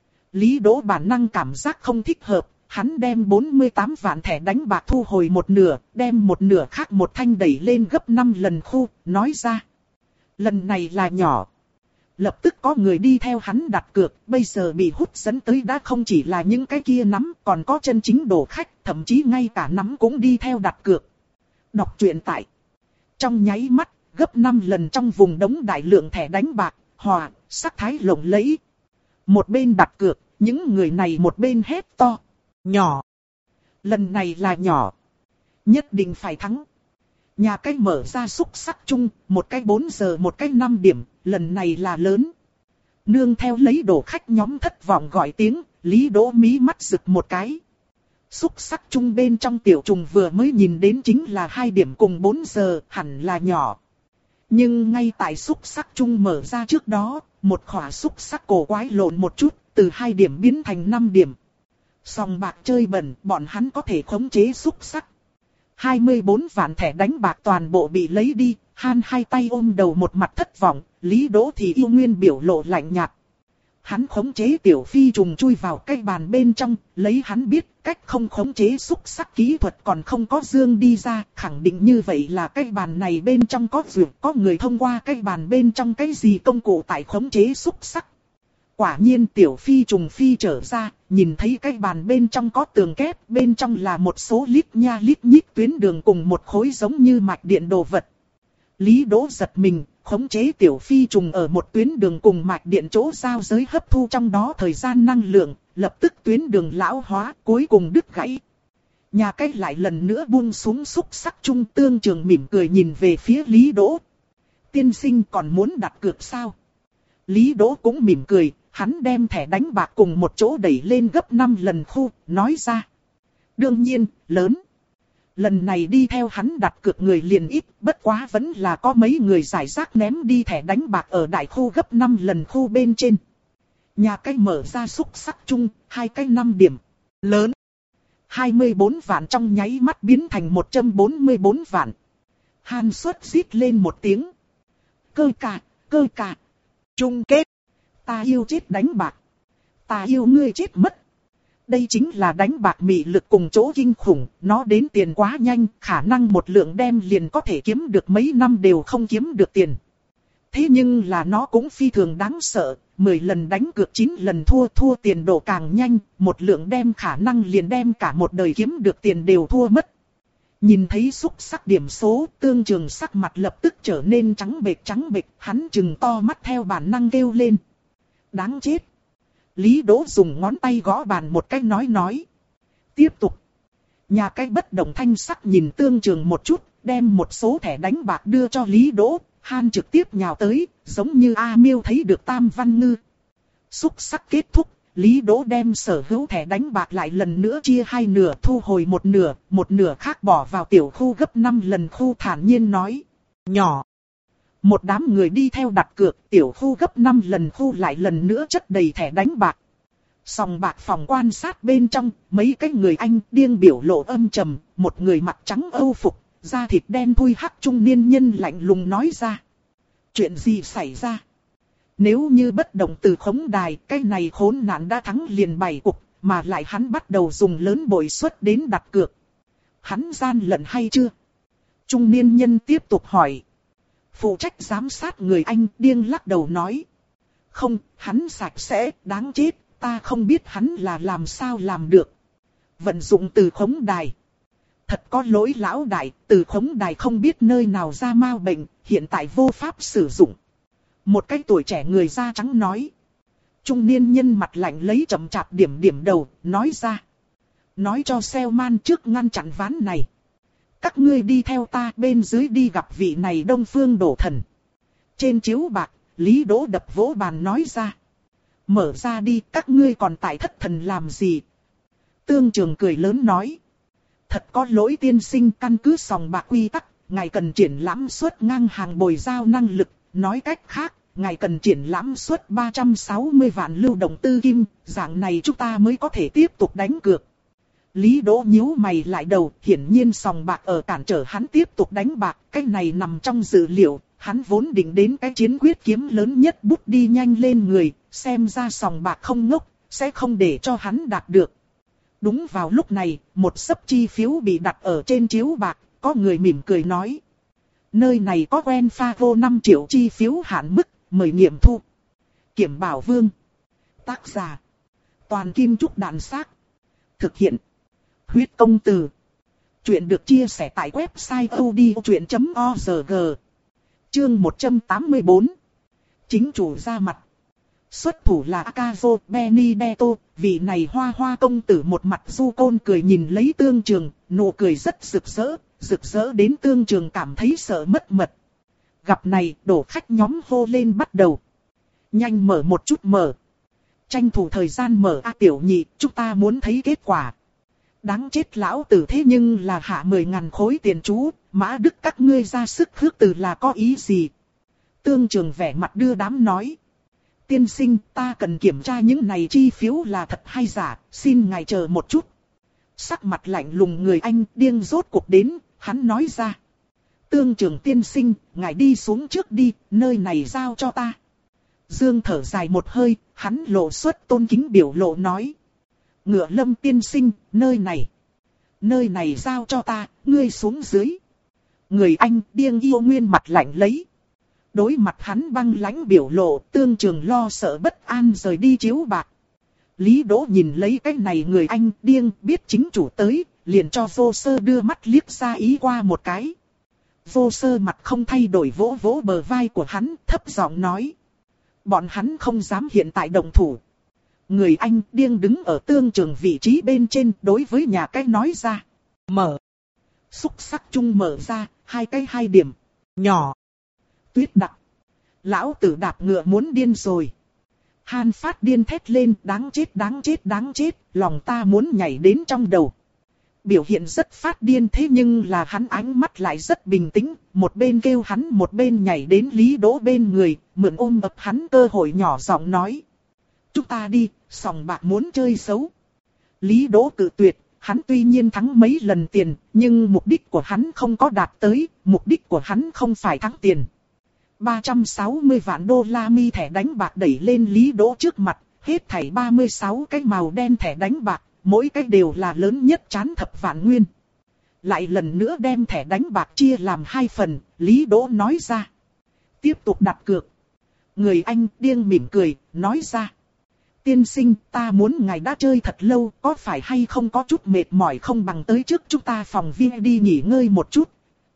Lý Đỗ bản năng cảm giác không thích hợp, hắn đem bốn mươi tám vạn thẻ đánh bạc thu hồi một nửa, đem một nửa khác một thanh đẩy lên gấp năm lần khu, nói ra. Lần này là nhỏ. Lập tức có người đi theo hắn đặt cược, bây giờ bị hút dẫn tới đã không chỉ là những cái kia nắm, còn có chân chính đồ khách, thậm chí ngay cả nắm cũng đi theo đặt cược. Đọc truyện tại. Trong nháy mắt, gấp năm lần trong vùng đống đại lượng thẻ đánh bạc, hòa, sắc thái lộng lẫy. Một bên đặt cược, những người này một bên hét to. Nhỏ. Lần này là nhỏ. Nhất định phải thắng. Nhà cái mở ra xúc sắc chung, một cái bốn giờ một cái năm điểm, lần này là lớn. Nương theo lấy đồ khách nhóm thất vọng gọi tiếng, Lý Đỗ mí mắt rực một cái. Xúc sắc chung bên trong tiểu trùng vừa mới nhìn đến chính là hai điểm cùng bốn giờ, hẳn là nhỏ. Nhưng ngay tại xúc sắc chung mở ra trước đó, một khỏa xúc sắc cổ quái lộn một chút, từ hai điểm biến thành năm điểm. Sòng bạc chơi bẩn, bọn hắn có thể khống chế xúc sắc. hai mươi bốn vạn thẻ đánh bạc toàn bộ bị lấy đi, Han hai tay ôm đầu một mặt thất vọng, Lý Đỗ thì yêu nguyên biểu lộ lạnh nhạt. Hắn khống chế Tiểu Phi trùng chui vào cái bàn bên trong, lấy hắn biết cách không khống chế xúc sắc kỹ thuật còn không có dương đi ra, khẳng định như vậy là cái bàn này bên trong có dược, có người thông qua cái bàn bên trong cái gì công cụ tại khống chế xúc sắc. Quả nhiên Tiểu Phi trùng phi trở ra, nhìn thấy cái bàn bên trong có tường kép, bên trong là một số lít nha lít nhít tuyến đường cùng một khối giống như mạch điện đồ vật. Lý Đỗ giật mình, khống chế Tiểu Phi trùng ở một tuyến đường cùng mạch điện chỗ giao giới hấp thu trong đó thời gian năng lượng, lập tức tuyến đường lão hóa, cuối cùng đứt gãy. Nhà cái lại lần nữa buông xuống xúc sắc chung. Tương Trường mỉm cười nhìn về phía Lý Đỗ. Tiên sinh còn muốn đặt cược sao? Lý Đỗ cũng mỉm cười, hắn đem thẻ đánh bạc cùng một chỗ đẩy lên gấp năm lần khu, nói ra. Đương nhiên, lớn. Lần này đi theo hắn đặt cược người liền ít, bất quá vẫn là có mấy người giải rác ném đi thẻ đánh bạc ở đại khu gấp năm lần khu bên trên. Nhà cái mở ra xúc sắc chung, hai cái năm điểm. Lớn. hai mươi bốn vạn trong nháy mắt biến thành một trăm bốn mươi bốn vạn. Han suất rít lên một tiếng. Cơ cả, cơ cả. Chung kết. Ta yêu chết đánh bạc. Ta yêu ngươi chết mất. Đây chính là đánh bạc mị lực cùng chỗ kinh khủng, nó đến tiền quá nhanh, khả năng một lượng đem liền có thể kiếm được mấy năm đều không kiếm được tiền. Thế nhưng là nó cũng phi thường đáng sợ, mười lần đánh cược chín lần thua, thua tiền độ càng nhanh, một lượng đem khả năng liền đem cả một đời kiếm được tiền đều thua mất. Nhìn thấy xúc sắc điểm số, Tương Trường sắc mặt lập tức trở nên trắng bệch trắng bệch, hắn trừng to mắt theo bản năng kêu lên. Đáng chết. Lý Đỗ dùng ngón tay gõ bàn một cái nói nói. Tiếp tục. Nhà cái bất động thanh sắc nhìn Tương Trường một chút, đem một số thẻ đánh bạc đưa cho Lý Đỗ. Han trực tiếp nhào tới, giống như A Miêu thấy được Tam Văn Ngư. Xúc sắc kết thúc, Lý Đỗ đem sở hữu thẻ đánh bạc lại lần nữa chia hai nửa, thu hồi một nửa, một nửa khác bỏ vào tiểu khu gấp năm lần khu, thản nhiên nói. Nhỏ. Một đám người đi theo đặt cược, tiểu khu gấp năm lần khu lại lần nữa chất đầy thẻ đánh bạc. Sòng bạc phòng quan sát bên trong, mấy cái người Anh điên biểu lộ âm trầm, một người mặc trắng âu phục, da thịt đen thui hắc trung niên nhân lạnh lùng nói ra. Chuyện gì xảy ra? Nếu như bất động từ khống đài, cái này khốn nạn đã thắng liền bảy cục, mà lại hắn bắt đầu dùng lớn bội suất đến đặt cược. Hắn gian lận hay chưa? Trung niên nhân tiếp tục hỏi. Phụ trách giám sát người Anh điên lắc đầu nói. Không, hắn sạch sẽ, đáng chết, ta không biết hắn là làm sao làm được. Vận dụng từ khống đài. Thật có lỗi lão đại, từ khống đài không biết nơi nào ra mau bệnh, hiện tại vô pháp sử dụng. Một cái tuổi trẻ người da trắng nói. Trung niên nhân mặt lạnh lấy chậm chạp điểm điểm đầu, nói ra. Nói cho Selman trước ngăn chặn ván này. Các ngươi đi theo ta bên dưới đi gặp vị này Đông Phương Đổ Thần. Trên chiếu bạc, Lý Đỗ đập vỗ bàn nói ra. Mở ra đi, các ngươi còn tại thất thần làm gì? Tương Trường cười lớn nói. Thật có lỗi tiên sinh, căn cứ sòng bạc quy tắc, ngài cần triển lãm suất ngang hàng bồi giao năng lực. Nói cách khác, ngài cần triển lãm suất ba trăm sáu mươi vạn lưu động tư kim, dạng này chúng ta mới có thể tiếp tục đánh cược. Lý Đỗ nhíu mày lại đầu, hiển nhiên sòng bạc ở cản trở hắn tiếp tục đánh bạc, cái này nằm trong dự liệu, hắn vốn định đến cái chiến quyết kiếm lớn nhất bút đi nhanh lên người, xem ra sòng bạc không ngốc, sẽ không để cho hắn đạt được. Đúng vào lúc này, một xấp chi phiếu bị đặt ở trên chiếu bạc, có người mỉm cười nói. Nơi này có quen pha vô năm triệu chi phiếu hạn mức, mời nghiệm thu. Kiểm Bảo Vương. Tác giả. Toàn Kim Trúc Đạn Xác. Thực hiện. Huyết Công Từ. Chuyện được chia sẻ tại website odchuyện chấm org. Chương một trăm tám mươi tư. Chính chủ ra mặt. Xuất thủ là Akazo Benedetto, vị này hoa hoa công tử một mặt du côn cười nhìn lấy Tương Trường, nụ cười rất rực rỡ, rực rỡ đến Tương Trường cảm thấy sợ mất mật. Gặp này, đổ khách nhóm hô lên bắt đầu. Nhanh mở một chút mở. Tranh thủ thời gian mở a tiểu nhị, chúng ta muốn thấy kết quả. Đáng chết lão tử thế nhưng là hạ mười ngàn khối tiền chú, Mã Đức các ngươi ra sức khước từ là có ý gì? Tương Trường vẻ mặt đưa đám nói. Tiên sinh, ta cần kiểm tra những này chi phiếu là thật hay giả, xin ngài chờ một chút. Sắc mặt lạnh lùng người anh điên rốt cuộc đến, hắn nói ra. Tương Trường tiên sinh, ngài đi xuống trước đi, nơi này giao cho ta. Dương thở dài một hơi, hắn lộ xuất tôn kính biểu lộ nói. Ngựa Lâm tiên sinh, nơi này. Nơi này giao cho ta, ngươi xuống dưới. Người anh điên yêu nguyên mặt lạnh lấy. Đối mặt hắn băng lãnh biểu lộ, Tương Trường lo sợ bất an rời đi chiếu bạc. Lý Đỗ nhìn lấy cái này người anh điên biết chính chủ tới, liền cho Vô Sơ đưa mắt liếc ra ý qua một cái. Vô Sơ mặt không thay đổi vỗ vỗ bờ vai của hắn, thấp giọng nói. Bọn hắn không dám hiện tại động thủ. Người anh điên đứng ở Tương Trường vị trí bên trên đối với nhà cái nói ra. Mở. Xúc sắc chung mở ra, hai cái hai điểm. Nhỏ. Tuyết đặc. Lão tử đạp ngựa muốn điên rồi. Han Phát điên thét lên, đáng chết đáng chết đáng chết, lòng ta muốn nhảy đến trong đầu. Biểu hiện rất phát điên thế nhưng là hắn ánh mắt lại rất bình tĩnh, một bên kêu hắn một bên nhảy đến Lý Đỗ bên người, mượn ôm ấp hắn cơ hội nhỏ giọng nói. Chúng ta đi, sòng bạc muốn chơi xấu. Lý Đỗ cự tuyệt, hắn tuy nhiên thắng mấy lần tiền, nhưng mục đích của hắn không có đạt tới, mục đích của hắn không phải thắng tiền. ba trăm sáu mươi vạn đô la mi thẻ đánh bạc đẩy lên Lý Đỗ trước mặt, hết thảy ba mươi sáu cái màu đen thẻ đánh bạc, mỗi cái đều là lớn nhất chán thập vạn nguyên. Lại lần nữa đem thẻ đánh bạc chia làm hai phần, Lý Đỗ nói ra. Tiếp tục đặt cược. Người anh điên mỉm cười, nói ra. Tiên sinh, ta muốn ngài đã chơi thật lâu, có phải hay không có chút mệt mỏi không bằng tới trước chúng ta phòng viên đi nghỉ ngơi một chút.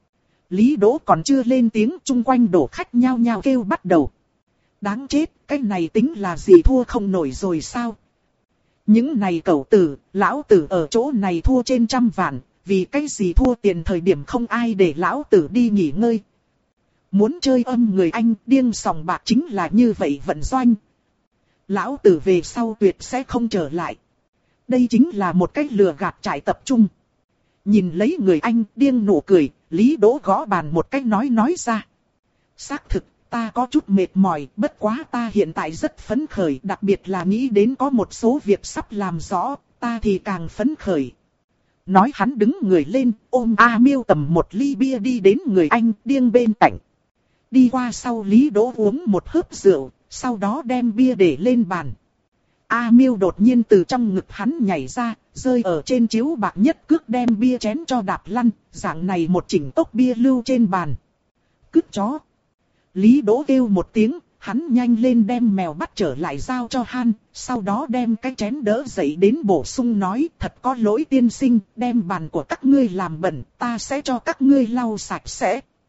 Lý Đỗ còn chưa lên tiếng, chung quanh đổ khách nhao nhao kêu bắt đầu. Đáng chết, cái này tính là gì thua không nổi rồi sao? Những này cẩu tử, lão tử ở chỗ này thua trên trăm vạn, vì cái gì thua tiền thời điểm không ai để lão tử đi nghỉ ngơi. Muốn chơi âm người anh, điên sòng bạc chính là như vậy vận doanh. Lão tử về sau tuyệt sẽ không trở lại. Đây chính là một cách lừa gạt trải tập trung. Nhìn lấy người anh điên nụ cười, Lý Đỗ gõ bàn một cách nói nói ra. Xác thực, ta có chút mệt mỏi, bất quá ta hiện tại rất phấn khởi, đặc biệt là nghĩ đến có một số việc sắp làm rõ, ta thì càng phấn khởi. Nói hắn đứng người lên, ôm A Miêu tầm một ly bia đi đến người anh điên bên cạnh. Đi qua sau Lý Đỗ uống một hớp rượu, sau đó đem bia để lên bàn. A Miêu đột nhiên từ trong ngực hắn nhảy ra, rơi ở trên chiếu bạc nhất cước đem bia chén cho đạp lăn, dạng này một chỉnh cốc bia lưu trên bàn. Cứt chó. Lý Đỗ kêu một tiếng, hắn nhanh lên đem mèo bắt trở lại giao cho Han, sau đó đem cái chén đỡ dậy đến bổ sung nói, thật có lỗi tiên sinh, đem bàn của các ngươi làm bẩn, ta sẽ cho các ngươi lau sạch sẽ.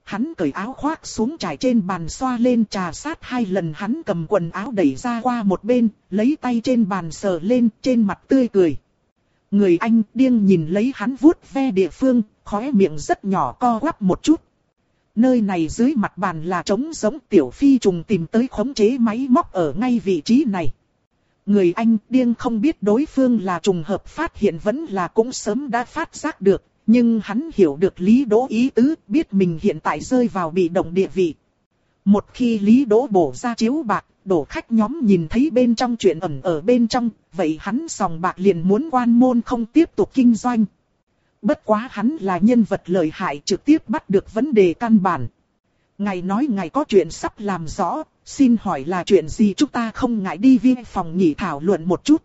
hắn cởi áo khoác xuống trải trên bàn xoa lên trà sát hai lần, hắn cầm quần áo đẩy ra qua một bên, lấy tay trên bàn sờ lên, trên mặt tươi cười. Người anh điên nhìn lấy hắn vuốt ve địa phương, khóe miệng rất nhỏ co quắp một chút. Nơi này dưới mặt bàn là trống giống, Tiểu Phi trùng tìm tới khống chế máy móc ở ngay vị trí này. Người anh điên không biết đối phương là trùng hợp phát hiện vẫn là cũng sớm đã phát giác được, nhưng hắn hiểu được Lý Đỗ ý tứ, biết mình hiện tại rơi vào bị động địa vị. Một khi Lý Đỗ bổ ra chiếu bạc, đổ khách nhóm nhìn thấy bên trong chuyện ẩn ở bên trong, vậy hắn sòng bạc liền muốn quan môn không tiếp tục kinh doanh. Bất quá hắn là nhân vật lợi hại, trực tiếp bắt được vấn đề căn bản. Ngài nói ngài có chuyện sắp làm rõ, xin hỏi là chuyện gì, chúng ta không ngại đi viên phòng nghỉ thảo luận một chút.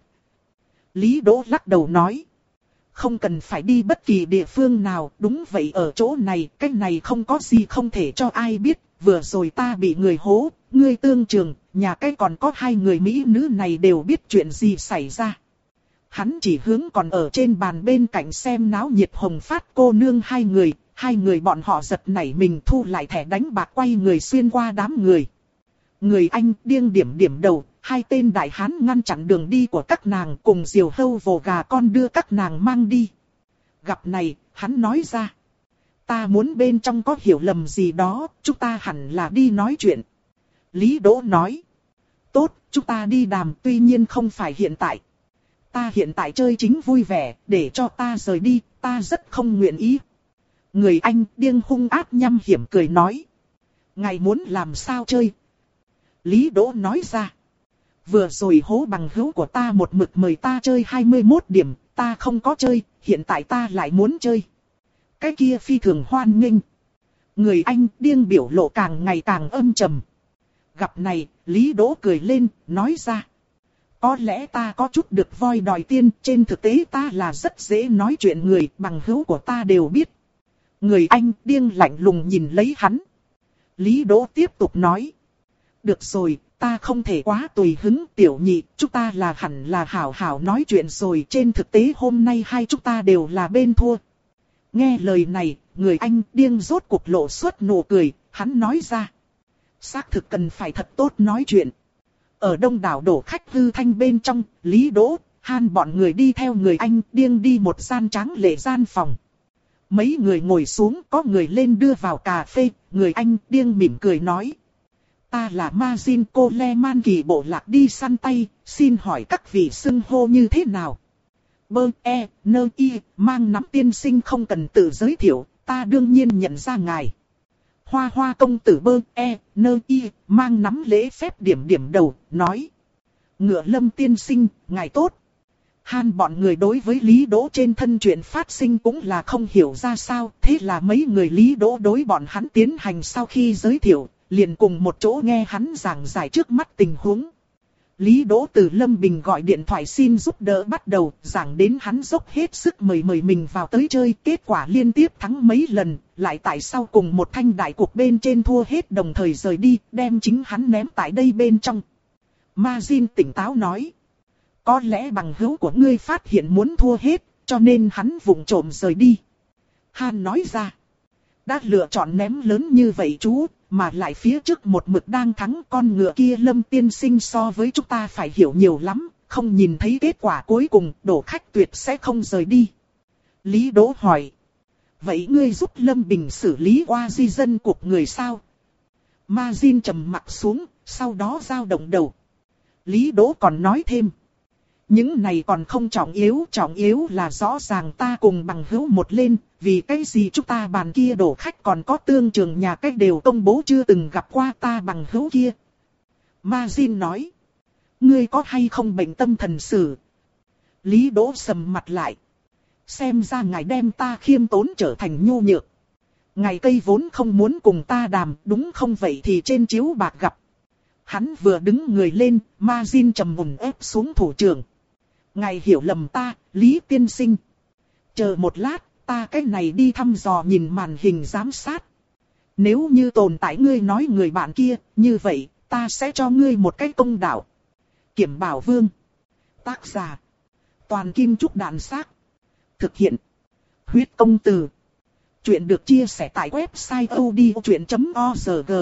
Lý Đỗ lắc đầu nói. Không cần phải đi bất kỳ địa phương nào, đúng vậy, ở chỗ này, cái này không có gì không thể cho ai biết. Vừa rồi ta bị người hố, ngươi Tương Trường, nhà cái còn có hai người mỹ nữ này đều biết chuyện gì xảy ra. Hắn chỉ hướng còn ở trên bàn bên cạnh xem náo nhiệt Hồng Phát cô nương hai người, hai người bọn họ giật nảy mình thu lại thẻ đánh bạc quay người xuyên qua đám người. Người anh điên điểm điểm đầu, hai tên đại hán ngăn chặn đường đi của các nàng, cùng diều hâu vồ gà con đưa các nàng mang đi. Gặp này, hắn nói ra. Ta muốn bên trong có hiểu lầm gì đó, chúng ta hẳn là đi nói chuyện. Lý Đỗ nói. Tốt, chúng ta đi đàm, tuy nhiên không phải hiện tại. Ta hiện tại chơi chính vui vẻ, để cho ta rời đi, ta rất không nguyện ý. Người anh điên hung ác nhăm hiểm cười nói. Ngài muốn làm sao chơi? Lý Đỗ nói ra. Vừa rồi hố bằng hữu của ta một mực mời ta chơi hai mươi mốt điểm, ta không có chơi, hiện tại ta lại muốn chơi. Cái kia phi thường hoan nghênh. Người anh điên biểu lộ càng ngày càng âm trầm. Gặp này, Lý Đỗ cười lên, nói ra. Có lẽ ta có chút được voi đòi tiên, trên thực tế ta là rất dễ nói chuyện, người bằng hữu của ta đều biết. Người anh điên lạnh lùng nhìn lấy hắn. Lý Đỗ tiếp tục nói. Được rồi, ta không thể quá tùy hứng, Tiểu Nhị, chúng ta là hẳn là hảo hảo nói chuyện rồi, trên thực tế hôm nay hai chúng ta đều là bên thua. Nghe lời này, người anh điên rốt cuộc lộ suốt nụ cười, hắn nói ra. Xác thực cần phải thật tốt nói chuyện. Ở đông đảo đổ khách hư thanh bên trong, Lý Đỗ, Han bọn người đi theo người anh điên đi một gian tráng lệ gian phòng. Mấy người ngồi xuống, có người lên đưa vào cà phê, người anh điên mỉm cười nói. Ta là Mazin Coleman kỳ bộ lạc đi săn tay, xin hỏi các vị xưng hô như thế nào? Bơ, e, nơ, y, mang nắm tiên sinh không cần tự giới thiệu, ta đương nhiên nhận ra ngài. Hoa hoa công tử bơ, e, nơ, y, mang nắm lễ phép điểm điểm đầu, nói. Ngựa Lâm tiên sinh, ngài tốt. Han bọn người đối với Lý Đỗ trên thân chuyện phát sinh cũng là không hiểu ra sao, thế là mấy người Lý Đỗ đối bọn hắn tiến hành sau khi giới thiệu, liền cùng một chỗ nghe hắn giảng giải trước mắt tình huống. Lý Đỗ từ Lâm Bình gọi điện thoại xin giúp đỡ bắt đầu, giảng đến hắn dốc hết sức mời mời mình vào tới chơi, kết quả liên tiếp thắng mấy lần, lại tại sao cùng một thanh đại cuộc bên trên thua hết đồng thời rời đi, đem chính hắn ném tại đây bên trong. Mazin tỉnh táo nói. Có lẽ bằng hữu của ngươi phát hiện muốn thua hết, cho nên hắn vụng trộm rời đi. Han nói ra. Đã lựa chọn ném lớn như vậy chú, mà lại phía trước một mực đang thắng, con ngựa kia Lâm tiên sinh so với chúng ta phải hiểu nhiều lắm, không nhìn thấy kết quả cuối cùng, đổ khách tuyệt sẽ không rời đi. Lý Đỗ hỏi. Vậy ngươi giúp Lâm Bình xử lý qua di dân cuộc người sao? Mazin trầm mặt xuống, sau đó dao động đầu. Lý Đỗ còn nói thêm. Những này còn không trọng yếu, trọng yếu là rõ ràng ta cùng bằng hữu một lên, vì cái gì chúng ta bàn kia đổ khách còn có Tương Trường nhà cách đều công bố chưa từng gặp qua ta bằng hữu kia. Mazin nói, ngươi có hay không bệnh tâm thần sử? Lý Đỗ sầm mặt lại. Xem ra ngài đem ta khiêm tốn trở thành nhu nhược. Ngài cây vốn không muốn cùng ta đàm, đúng không vậy thì trên chiếu bạc gặp. Hắn vừa đứng người lên, Mazin trầm mùng ép xuống thủ trưởng. Ngài hiểu lầm ta, Lý tiên sinh. Chờ một lát, ta cái này đi thăm dò nhìn màn hình giám sát. Nếu như tồn tại ngươi nói người bạn kia, như vậy, ta sẽ cho ngươi một cái công đạo. Kiểm Bảo Vương. Tác giả. Toàn Kim Trúc Đạn Xác. Thực hiện. Huyết Công Từ. Chuyện được chia sẻ tại website audiochuyện chấm org.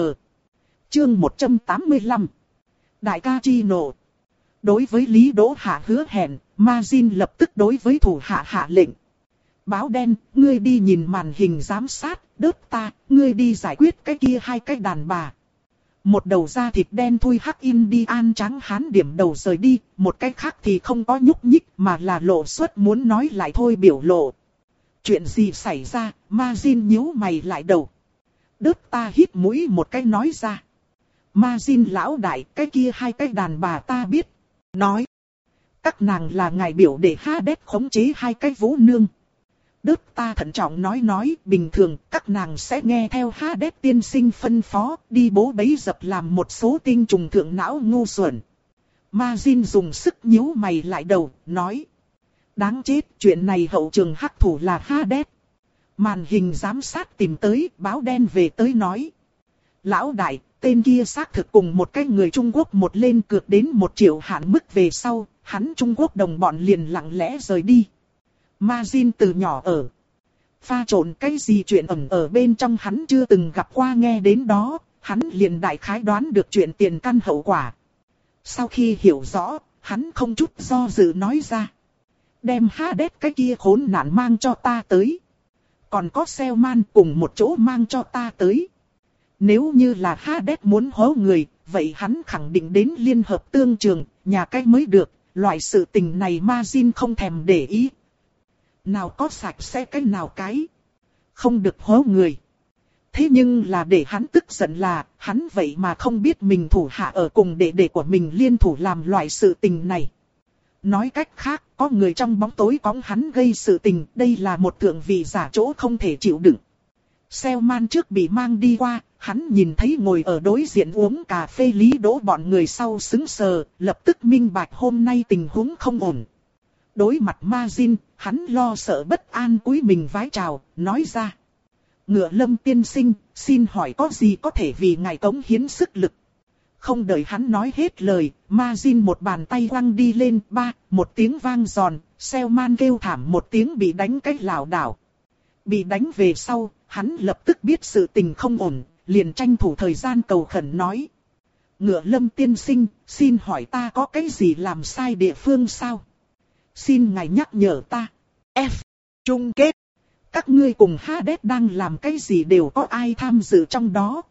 Chương một trăm tám mươi lăm. Đại ca chi nộ. Đối với Lý Đỗ Hạ hứa hẹn, Ma Jin lập tức đối với thủ hạ hạ lệnh. Báo đen, ngươi đi nhìn màn hình giám sát, đớt ta, ngươi đi giải quyết cái kia hai cái đàn bà. Một đầu da thịt đen thui hắc Indian trắng hán điểm đầu rời đi, một cái khác thì không có nhúc nhích mà là lộ xuất muốn nói lại thôi biểu lộ. Chuyện gì xảy ra, Ma Jin nhíu mày lại đầu. Đớt ta hít mũi một cái nói ra. Ma Jin lão đại, cái kia hai cái đàn bà ta biết. Nói. Các nàng là ngài biểu để Hades khống chế hai cái vũ nương. Đớt ta thận trọng nói nói, bình thường các nàng sẽ nghe theo Hades tiên sinh phân phó, đi bố bấy dập làm một số tinh trùng thượng não ngu xuẩn. Ma Jin dùng sức nhíu mày lại đầu, nói. Đáng chết, chuyện này hậu trường hắc thủ là Hades. Màn hình giám sát tìm tới, báo đen về tới nói. Lão đại, tên kia xác thực cùng một cái người Trung Quốc một lên cược đến một triệu hạn mức về sau, hắn Trung Quốc đồng bọn liền lặng lẽ rời đi. Ma Jin từ nhỏ ở. Pha trộn cái gì chuyện ẩn ở bên trong hắn chưa từng gặp qua nghe đến đó, hắn liền đại khái đoán được chuyện tiền căn hậu quả. Sau khi hiểu rõ, hắn không chút do dự nói ra. Đem Hades cái kia khốn nạn mang cho ta tới. Còn có Selman cùng một chỗ mang cho ta tới. Nếu như là Hades muốn hố người, vậy hắn khẳng định đến liên hợp tương trường, nhà cái mới được, loại sự tình này Ma Jin không thèm để ý. Nào có sạch sẽ cái nào cái. Không được hố người. Thế nhưng là để hắn tức giận là, hắn vậy mà không biết mình thủ hạ ở cùng đệ đệ của mình liên thủ làm loại sự tình này. Nói cách khác, có người trong bóng tối cõng hắn gây sự tình, đây là một thượng vị giả chỗ không thể chịu đựng. Selman trước bị mang đi qua, hắn nhìn thấy ngồi ở đối diện uống cà phê Lý Đỗ bọn người sau sững sờ, lập tức minh bạch hôm nay tình huống không ổn. Đối mặt Ma Jin, hắn lo sợ bất an cúi mình vái chào, nói ra. Ngựa Lâm tiên sinh, xin hỏi có gì có thể vì ngài cống hiến sức lực. Không đợi hắn nói hết lời, Ma Jin một bàn tay quăng đi lên, ba, một tiếng vang giòn, Selman kêu thảm một tiếng bị đánh cái lảo đảo. Bị đánh về sau, hắn lập tức biết sự tình không ổn, liền tranh thủ thời gian cầu khẩn nói. Ngựa Lâm tiên sinh, xin hỏi ta có cái gì làm sai địa phương sao? Xin ngài nhắc nhở ta. F. Chung kết. Các ngươi cùng Hades đang làm cái gì đều có ai tham dự trong đó?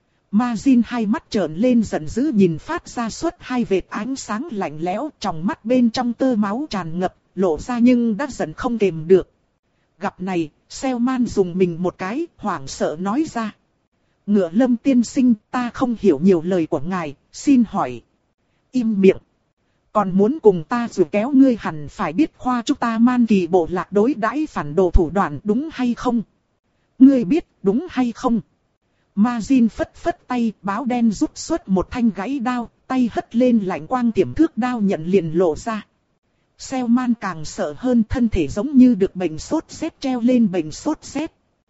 Ma Jin hai mắt trợn lên giận dữ nhìn phát ra suốt hai vệt ánh sáng lạnh lẽo, trong mắt bên trong tơ máu tràn ngập, lộ ra nhưng đã giận không kềm được. Gặp này, Selman dùng mình một cái, hoảng sợ nói ra. Ngựa Lâm tiên sinh, ta không hiểu nhiều lời của ngài, xin hỏi. Im miệng. Còn muốn cùng ta dù kéo ngươi hẳn phải biết khoa chúng ta Man Kỳ bộ lạc đối đãi phản đồ thủ đoạn đúng hay không? Ngươi biết đúng hay không? Ma Jin phất phất tay, báo đen rút xuất một thanh gãy đao, tay hất lên lạnh quang tiềm thước đao nhận liền lộ ra. Selman càng sợ hơn, thân thể giống như được bệnh sốt rét treo lên bệnh sốt rét.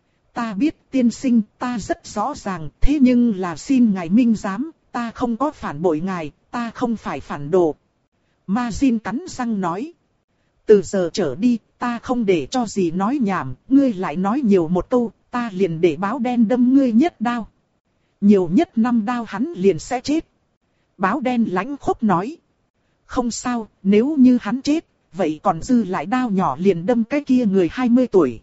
Ta biết tiên sinh, ta rất rõ ràng, thế nhưng là xin ngài minh giám, ta không có phản bội ngài, ta không phải phản đồ. Ma Jin cắn răng nói. Từ giờ trở đi, ta không để cho gì nói nhảm, ngươi lại nói nhiều một câu, ta liền để báo đen đâm ngươi nhất đao. Nhiều nhất năm đao hắn liền sẽ chết. Báo đen lãnh khốc nói. Không sao, nếu như hắn chết, vậy còn dư lại đao nhỏ liền đâm cái kia người hai mươi tuổi.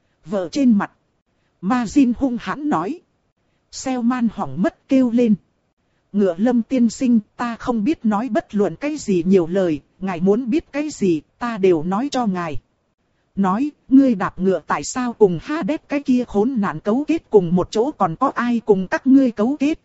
Vợ trên mặt. Ma Jin hung hãn nói. Selman hoảng mất kêu lên. Ngựa Lâm tiên sinh, ta không biết nói bất luận cái gì nhiều lời, ngài muốn biết cái gì, ta đều nói cho ngài. Nói, ngươi đạp ngựa tại sao cùng Hades cái kia khốn nạn cấu kết cùng một chỗ, còn có ai cùng các ngươi cấu kết?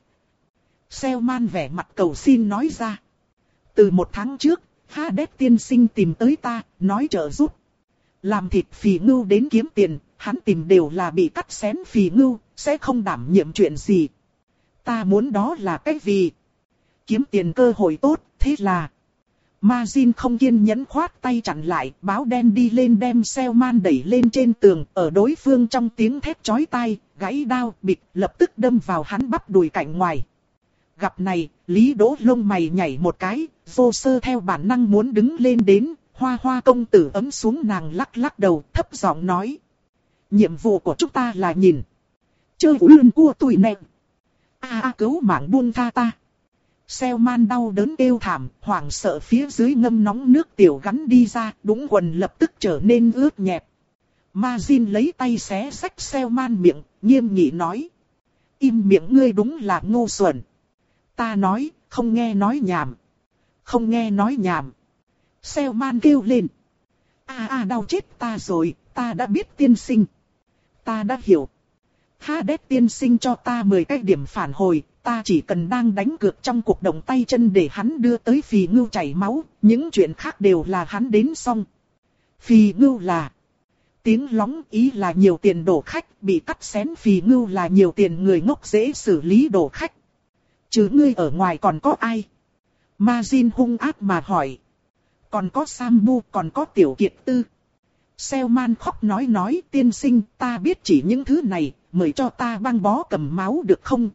Selman vẻ mặt cầu xin nói ra. Từ một tháng trước, Hades tiên sinh tìm tới ta, nói trợ giúp. Làm thịt phì ngưu đến kiếm tiền, hắn tìm đều là bị cắt xén phì ngưu, sẽ không đảm nhiệm chuyện gì. Ta muốn đó là cái gì? Kiếm tiền cơ hội tốt, thế là... Ma Jin không kiên nhẫn khoát tay chặn lại, báo đen đi lên đem Selman đẩy lên trên tường, ở đối phương trong tiếng thét chói tai, gãy đao, bịch, lập tức đâm vào hắn bắp đùi cạnh ngoài. Gặp này, Lý Đỗ lông mày nhảy một cái, vô sơ theo bản năng muốn đứng lên đến, Hoa Hoa công tử ấm xuống nàng lắc lắc đầu, thấp giọng nói. Nhiệm vụ của chúng ta là nhìn. Chơi uyên cua tụi nè. A a cứu mạng buông tha ta. Selman đau đớn kêu thảm, hoảng sợ phía dưới ngâm nóng nước tiểu gắn đi ra, đúng quần lập tức trở nên ướt nhẹp. Majin lấy tay xé xách Selman miệng, nghiêm nghị nói. Im miệng ngươi đúng là ngu xuẩn. Ta nói, không nghe nói nhảm. Không nghe nói nhảm. Selman kêu lên. A a đau chết ta rồi, ta đã biết tiên sinh. Ta đã hiểu. Hades tiên sinh cho ta mười cái điểm phản hồi, ta chỉ cần đang đánh cược trong cuộc động tay chân để hắn đưa tới phì ngưu chảy máu, những chuyện khác đều là hắn đến xong. Phì ngưu là... Tiếng lóng ý là nhiều tiền đổ khách, bị cắt xén phì ngưu là nhiều tiền người ngốc dễ xử lý đổ khách. Chứ ngươi ở ngoài còn có ai? Majin hung ác mà hỏi. Còn có Sambu, còn có Tiểu Kiệt Tư. Selman khóc nói nói, tiên sinh, ta biết chỉ những thứ này, mời cho ta băng bó cầm máu được không?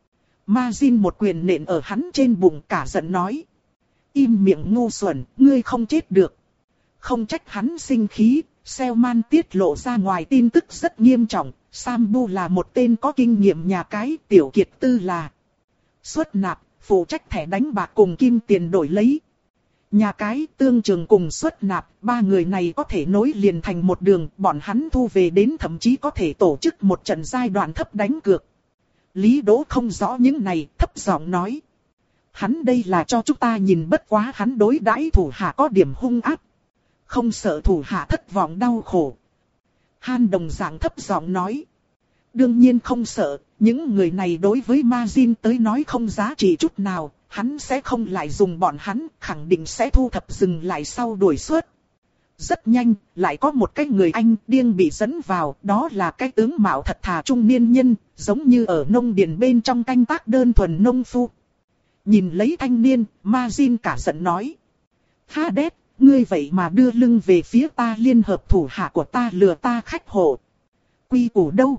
Majin một quyền nện ở hắn trên bụng, cả giận nói. Im miệng ngu xuẩn, ngươi không chết được. Không trách hắn sinh khí, Selman tiết lộ ra ngoài tin tức rất nghiêm trọng. Sambu là một tên có kinh nghiệm nhà cái, Tiểu Kiệt Tư là xuất nạp, phụ trách thẻ đánh bạc cùng kim tiền đổi lấy. Nhà cái, tương trường cùng xuất nạp, ba người này có thể nối liền thành một đường, bọn hắn thu về đến thậm chí có thể tổ chức một trận giai đoạn thấp đánh cược. Lý Đỗ không rõ những này, thấp giọng nói. Hắn đây là cho chúng ta nhìn, bất quá hắn đối đãi thủ hạ có điểm hung ác. Không sợ thủ hạ thất vọng đau khổ. Han đồng dạng thấp giọng nói. Đương nhiên không sợ, những người này đối với Majin tới nói không giá trị chút nào. Hắn sẽ không lại dùng bọn hắn, khẳng định sẽ thu thập dừng lại sau đuổi suốt. Rất nhanh, lại có một cái người Anh điên bị dẫn vào, đó là cái tướng mạo thật thà trung niên nhân, giống như ở nông điền bên trong canh tác đơn thuần nông phu. Nhìn lấy thanh niên, Majin cả giận nói. Hades, ngươi vậy mà đưa lưng về phía ta, liên hợp thủ hạ của ta lừa ta khách hộ. Quy củ đâu?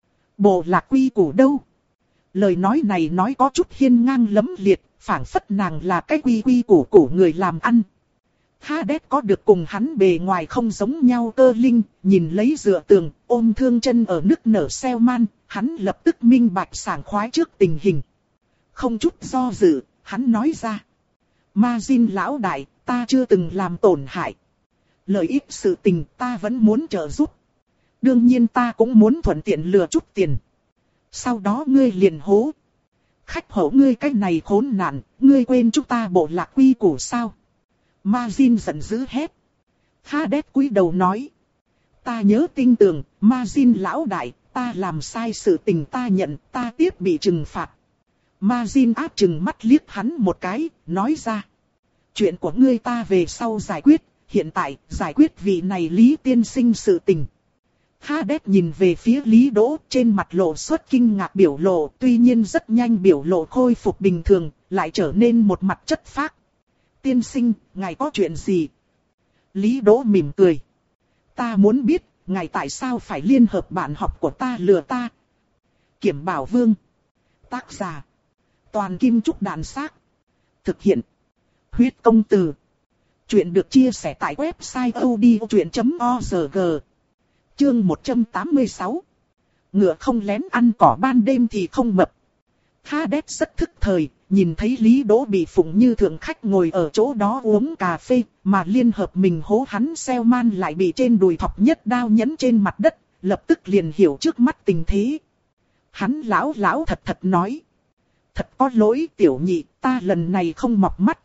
Bộ lạc quy củ đâu? Lời nói này nói có chút hiên ngang lấm liệt, phảng phất nàng là cái quy quy củ củ người làm ăn. Hades có được cùng hắn bề ngoài không giống nhau cơ linh, nhìn lấy dựa tường, ôm thương chân ở nức nở Selman, hắn lập tức minh bạch sảng khoái trước tình hình. Không chút do dự, hắn nói ra. Majin lão đại, ta chưa từng làm tổn hại. Lợi ích sự tình ta vẫn muốn trợ giúp. Đương nhiên ta cũng muốn thuận tiện lừa chút tiền. Sau đó ngươi liền hố. Khách hổ ngươi cái này khốn nạn, ngươi quên chúng ta bộ lạc quy củ sao? Majin giận dữ hét. Hades cúi đầu nói. Ta nhớ tin tưởng, Majin lão đại, ta làm sai sự tình ta nhận, ta tiếp bị trừng phạt. Majin áp trừng mắt liếc hắn một cái, nói ra. Chuyện của ngươi ta về sau giải quyết, hiện tại giải quyết vị này Lý tiên sinh sự tình. Hades nhìn về phía Lý Đỗ, trên mặt lộ xuất kinh ngạc biểu lộ, tuy nhiên rất nhanh biểu lộ khôi phục bình thường, lại trở nên một mặt chất phác. Tiên sinh, ngài có chuyện gì? Lý Đỗ mỉm cười. Ta muốn biết, ngài tại sao phải liên hợp bạn học của ta lừa ta? Kiểm Bảo Vương. Tác giả. Toàn Kim Trúc Đàn Xác. Thực hiện. Huyết Công Từ. Chuyện được chia sẻ tại website odchuyện chấm org. Chương một trăm tám mươi sáu. Ngựa không lén ăn cỏ ban đêm thì không mập. Hades rất thức thời, nhìn thấy Lý Đỗ bị phụng như thượng khách ngồi ở chỗ đó uống cà phê, mà liên hợp mình hố hắn Selman lại bị trên đùi thọc nhất đao nhấn trên mặt đất, lập tức liền hiểu trước mắt tình thế. Hắn lão lão thật thật nói. Thật có lỗi tiểu nhị, ta lần này không mọc mắt.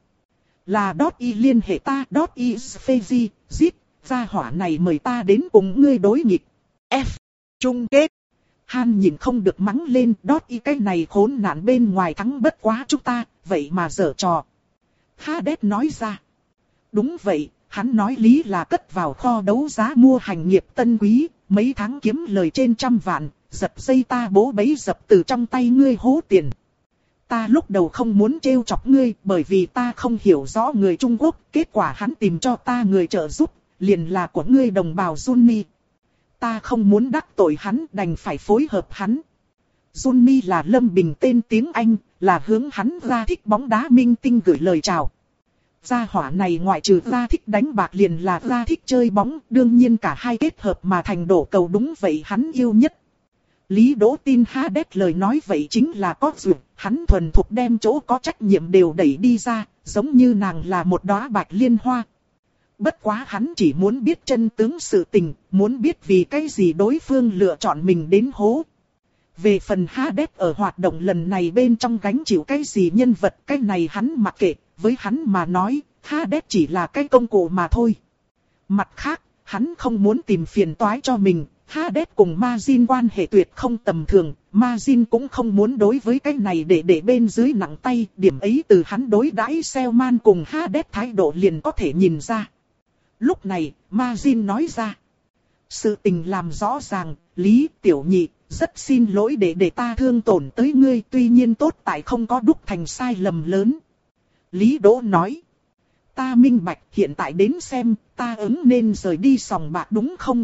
Là Đót Y liên hệ ta, Đót Y Sfezi, Zip, gia hỏa này mời ta đến cùng ngươi đối nghịch. F. Chung kết. Han nhìn không được mắng lên, Đót Y cái này khốn nạn bên ngoài thắng bất quá chúng ta, vậy mà giở trò. Hades nói ra. Đúng vậy, hắn nói lý là cất vào kho đấu giá mua hành nghiệp tân quý, mấy tháng kiếm lời trên trăm vạn, giật dây ta bố bấy dập từ trong tay ngươi hố tiền. Ta lúc đầu không muốn trêu chọc ngươi bởi vì ta không hiểu rõ người Trung Quốc, kết quả hắn tìm cho ta người trợ giúp, liền là của ngươi đồng bào Johnny. Ta không muốn đắc tội hắn, đành phải phối hợp hắn. Johnny là Lâm Bình tên tiếng Anh, là hướng hắn ra thích bóng đá minh tinh gửi lời chào. gia hỏa này ngoại trừ ra thích đánh bạc liền là ra thích chơi bóng, đương nhiên cả hai kết hợp mà thành đổ cầu đúng vậy hắn yêu nhất. Lý Đỗ tin Hades lời nói vậy chính là có duyên, hắn thuần thục đem chỗ có trách nhiệm đều đẩy đi ra, giống như nàng là một đóa bạch liên hoa. Bất quá hắn chỉ muốn biết chân tướng sự tình, muốn biết vì cái gì đối phương lựa chọn mình đến hố. Về phần Hades ở hoạt động lần này bên trong gánh chịu cái gì nhân vật, cái này hắn mặc kệ, với hắn mà nói, Hades chỉ là cái công cụ mà thôi. Mặt khác, hắn không muốn tìm phiền toái cho mình, Hades cùng Majin quan hệ tuyệt không tầm thường, Majin cũng không muốn đối với cái này để để bên dưới nặng tay, điểm ấy từ hắn đối đãi Selman cùng Hades thái độ liền có thể nhìn ra. Lúc này, Majin nói ra. Sự tình làm rõ ràng, Lý Tiểu Nhị, rất xin lỗi để để ta thương tổn tới ngươi, tuy nhiên tốt tại không có đúc thành sai lầm lớn. Lý Đỗ nói. Ta minh bạch, hiện tại đến xem, ta ứng nên rời đi sòng bạc đúng không?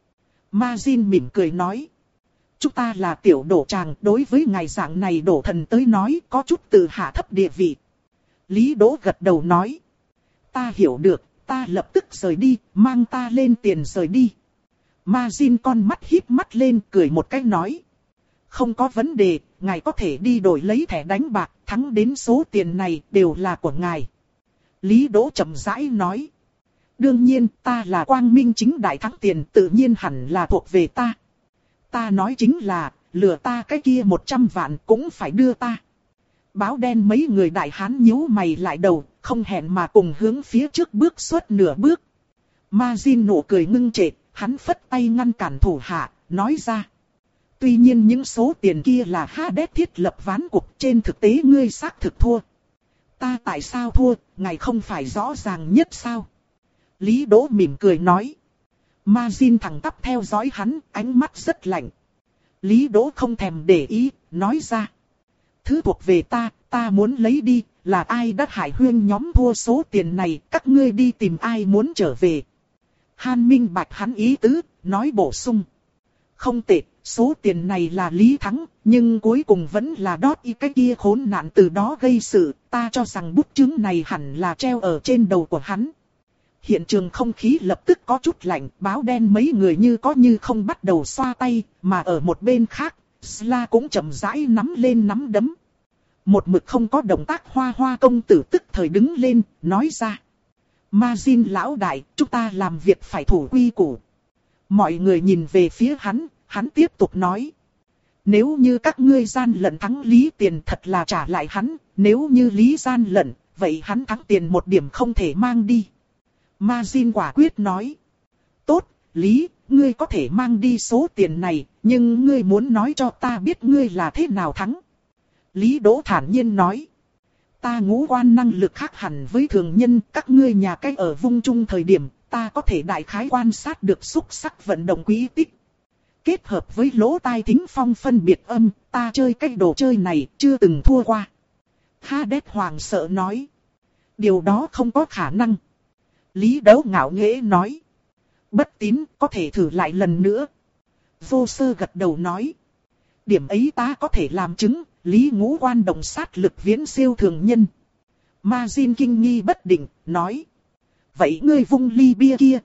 Majin mỉm cười nói. Chúng ta là tiểu đổ tràng, đối với ngài dạng này đổ thần tới nói có chút tự hạ thấp địa vị. Lý Đỗ gật đầu nói. Ta hiểu được, ta lập tức rời đi, mang ta lên tiền rời đi. Majin con mắt híp mắt lên cười một cái nói. Không có vấn đề, ngài có thể đi đổi lấy thẻ đánh bạc, thắng đến số tiền này đều là của ngài. Lý Đỗ chậm rãi nói. Đương nhiên, ta là quang minh chính đại thắng tiền, tự nhiên hẳn là thuộc về ta. Ta nói chính là, lừa ta cái kia một trăm vạn cũng phải đưa ta. Báo đen mấy người đại hán nhíu mày lại đầu, không hẹn mà cùng hướng phía trước bước suốt nửa bước. Majin nụ cười ngưng trệ, hắn phất tay ngăn cản thủ hạ, nói ra. Tuy nhiên những số tiền kia là Hades thiết lập ván cục, trên thực tế ngươi xác thực thua. Ta tại sao thua, ngài không phải rõ ràng nhất sao? Lý Đỗ mỉm cười nói. Majin thẳng tắp theo dõi hắn, ánh mắt rất lạnh. Lý Đỗ không thèm để ý, nói ra. Thứ thuộc về ta, ta muốn lấy đi, là ai đã hại huyên nhóm thua số tiền này, các ngươi đi tìm ai muốn trở về. Hàn minh bạch hắn ý tứ, nói bổ sung. Không tệ, số tiền này là Lý thắng, nhưng cuối cùng vẫn là đót y cái kia khốn nạn từ đó gây sự, ta cho rằng bút chứng này hẳn là treo ở trên đầu của hắn. Hiện trường không khí lập tức có chút lạnh, báo đen mấy người như có như không bắt đầu xoa tay, mà ở một bên khác, Sla cũng chậm rãi nắm lên nắm đấm. Một mực không có động tác hoa hoa công tử tức thời đứng lên, nói ra. Majin lão đại, chúng ta làm việc phải thủ quy củ. Mọi người nhìn về phía hắn, hắn tiếp tục nói. Nếu như các ngươi gian lận thắng Lý tiền thật là trả lại hắn, nếu như Lý gian lận, vậy hắn thắng tiền một điểm không thể mang đi. Majin quả quyết nói. Tốt, Lý, ngươi có thể mang đi số tiền này, nhưng ngươi muốn nói cho ta biết ngươi là thế nào thắng. Lý Đỗ thản nhiên nói. Ta ngũ quan năng lực khác hẳn với thường nhân, các ngươi nhà cái ở vung trung thời điểm, ta có thể đại khái quan sát được xúc sắc vận động quý tích. Kết hợp với lỗ tai thính phong phân biệt âm, ta chơi cái đồ chơi này chưa từng thua qua. Hades hoàng sợ nói. Điều đó không có khả năng. Lý Đấu ngạo nghễ nói. Bất tín, có thể thử lại lần nữa. Vô Sơ gật đầu nói. Điểm ấy ta có thể làm chứng, Lý ngũ quan đồng sát lực viễn siêu thường nhân. Majin kinh nghi bất định, nói. Vậy ngươi vung ly bia kia.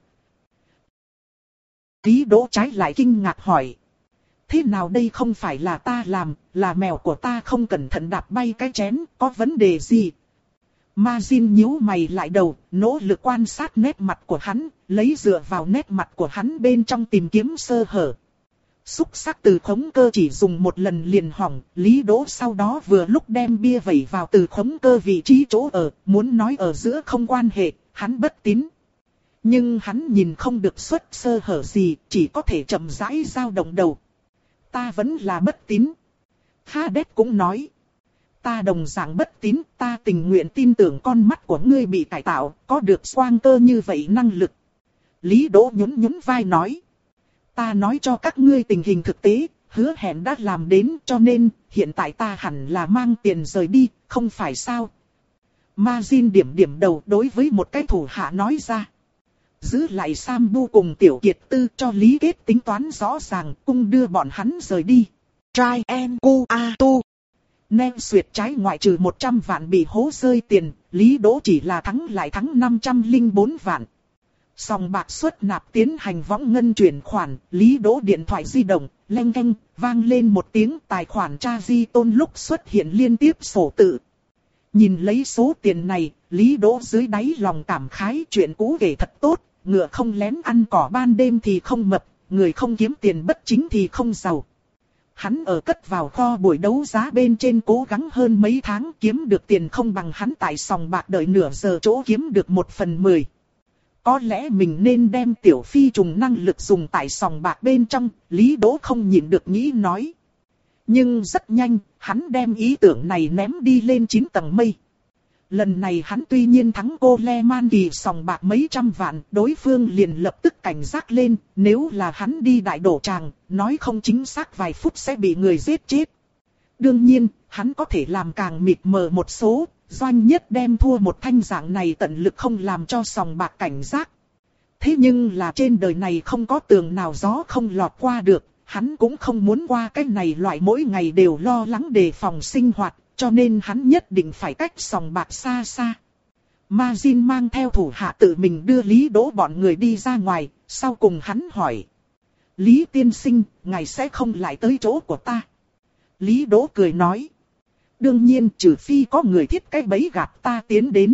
Lý Đỗ trái lại kinh ngạc hỏi. Thế nào đây không phải là ta làm, là mèo của ta không cẩn thận đạp bay cái chén, có vấn đề gì? Majin nhíu mày lại đầu, nỗ lực quan sát nét mặt của hắn, lấy dựa vào nét mặt của hắn bên trong tìm kiếm sơ hở. Xúc sắc từ khống cơ chỉ dùng một lần liền hỏng, Lý Đỗ sau đó vừa lúc đem bia vẩy vào từ khống cơ vị trí chỗ ở, muốn nói ở giữa không quan hệ, hắn bất tín. Nhưng hắn nhìn không được xuất sơ hở gì, chỉ có thể chậm rãi dao động đầu. Ta vẫn là bất tín. Hades cũng nói. Ta đồng dạng bất tín, ta tình nguyện tin tưởng con mắt của ngươi bị cải tạo, có được xoang cơ như vậy năng lực. Lý Đỗ nhún nhún vai nói. Ta nói cho các ngươi tình hình thực tế, hứa hẹn đã làm đến cho nên hiện tại ta hẳn là mang tiền rời đi, không phải sao? Majin điểm điểm đầu đối với một cái thủ hạ nói ra. Giữ lại Sambu cùng Tiểu Kiệt Tư cho Lý Kết tính toán rõ ràng, cung đưa bọn hắn rời đi. Trai en cu a tu. Nem xuyệt trái ngoại trừ một trăm vạn bị hố rơi tiền, Lý Đỗ chỉ là thắng lại thắng năm trăm lẻ bốn vạn. Sòng bạc xuất nạp tiến hành võng ngân chuyển khoản, Lý Đỗ điện thoại di động, leng keng, vang lên một tiếng tài khoản tra di tôn lúc xuất hiện liên tiếp sổ tự. Nhìn lấy số tiền này, Lý Đỗ dưới đáy lòng cảm khái chuyện cũ kể thật tốt, ngựa không lén ăn cỏ ban đêm thì không mập, người không kiếm tiền bất chính thì không giàu. Hắn ở cất vào kho buổi đấu giá bên trên cố gắng hơn mấy tháng kiếm được tiền không bằng hắn tại sòng bạc đợi nửa giờ chỗ kiếm được một phần mười. Có lẽ mình nên đem tiểu phi trùng năng lực dùng tại sòng bạc bên trong, Lý Đỗ không nhịn được nghĩ nói. Nhưng rất nhanh, hắn đem ý tưởng này ném đi lên chín tầng mây. Lần này hắn tuy nhiên thắng cô Le Man Kỳ sòng bạc mấy trăm vạn, đối phương liền lập tức cảnh giác lên, nếu là hắn đi đại đổ tràng, nói không chính xác vài phút sẽ bị người giết chết. Đương nhiên, hắn có thể làm càng mịt mờ một số, doanh nhất đem thua một thanh dạng này tận lực không làm cho sòng bạc cảnh giác. Thế nhưng là trên đời này không có tường nào gió không lọt qua được, hắn cũng không muốn qua cái này loại mỗi ngày đều lo lắng đề phòng sinh hoạt. Cho nên hắn nhất định phải cách sòng bạc xa xa. Ma Jin mang theo thủ hạ tự mình đưa Lý Đỗ bọn người đi ra ngoài, sau cùng hắn hỏi. Lý tiên sinh, ngài sẽ không lại tới chỗ của ta? Lý Đỗ cười nói. Đương nhiên trừ phi có người thiết cái bẫy gạt ta tiến đến.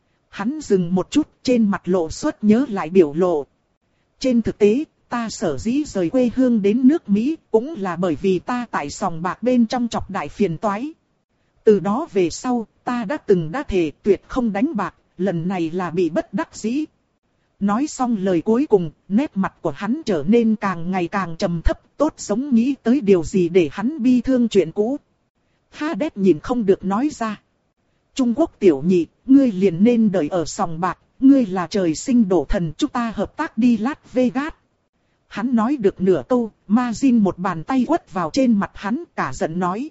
Hắn dừng một chút trên mặt lộ xuất nhớ lại biểu lộ. Trên thực tế, ta sở dĩ rời quê hương đến nước Mỹ cũng là bởi vì ta tại sòng bạc bên trong chọc đại phiền toái. Từ đó về sau, ta đã từng đã thề tuyệt không đánh bạc, lần này là bị bất đắc dĩ. Nói xong lời cuối cùng, nét mặt của hắn trở nên càng ngày càng trầm thấp, tốt giống nghĩ tới điều gì để hắn bi thương chuyện cũ. Hades nhìn không được nói ra. Trung Quốc tiểu nhị, ngươi liền nên đợi ở sòng bạc, ngươi là trời sinh đổ thần, chúng ta hợp tác đi Las Vegas. Hắn nói được nửa câu, Ma Jin một bàn tay quất vào trên mặt hắn, cả giận nói.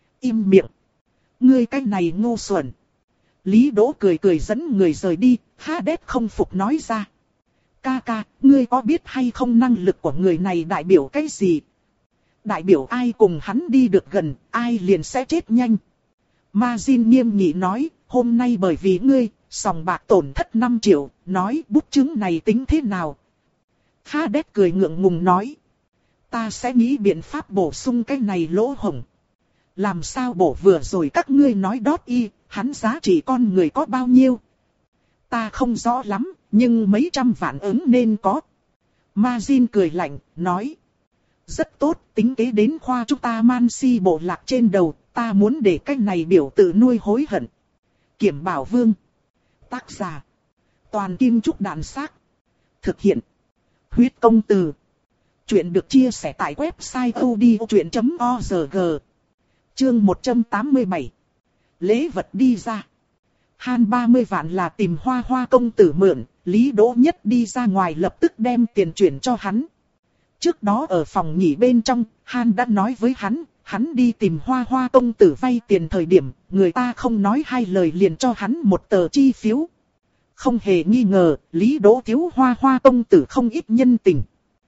Im miệng. Ngươi cái này ngu xuẩn. Lý Đỗ cười cười dẫn người rời đi, Hades không phục nói ra. Ca ca, ngươi có biết hay không năng lực của người này đại biểu cái gì? Đại biểu ai cùng hắn đi được gần, ai liền sẽ chết nhanh. Ma Jin nghiêm nghị nói, hôm nay bởi vì ngươi, sòng bạc tổn thất năm triệu, nói bút chứng này tính thế nào? Hades cười ngượng ngùng nói. Ta sẽ nghĩ biện pháp bổ sung cái này lỗ hổng. Làm sao bổ vừa rồi các ngươi nói đót y, hắn giá trị con người có bao nhiêu? Ta không rõ lắm, nhưng mấy trăm vạn ứng nên có. Ma Jin cười lạnh, nói. Rất tốt, tính kế đến khoa chúng ta man si bộ lạc trên đầu, ta muốn để cái này biểu tự nuôi hối hận. Kiểm Bảo Vương. Tác giả. Toàn Kim Trúc Đàn Xác. Thực hiện. Huyết Công Từ. Chuyện được chia sẻ tại website odchuyện chấm org. Chương một trăm tám mươi bảy. Lễ vật đi ra. Han ba mươi vạn là tìm Hoa Hoa công tử mượn, Lý Đỗ Nhất đi ra ngoài lập tức đem tiền chuyển cho hắn. Trước đó ở phòng nghỉ bên trong, Han đã nói với hắn, hắn đi tìm Hoa Hoa công tử vay tiền thời điểm, người ta không nói hai lời liền cho hắn một tờ chi phiếu. Không hề nghi ngờ, Lý Đỗ thiếu Hoa Hoa công tử không ít nhân tình.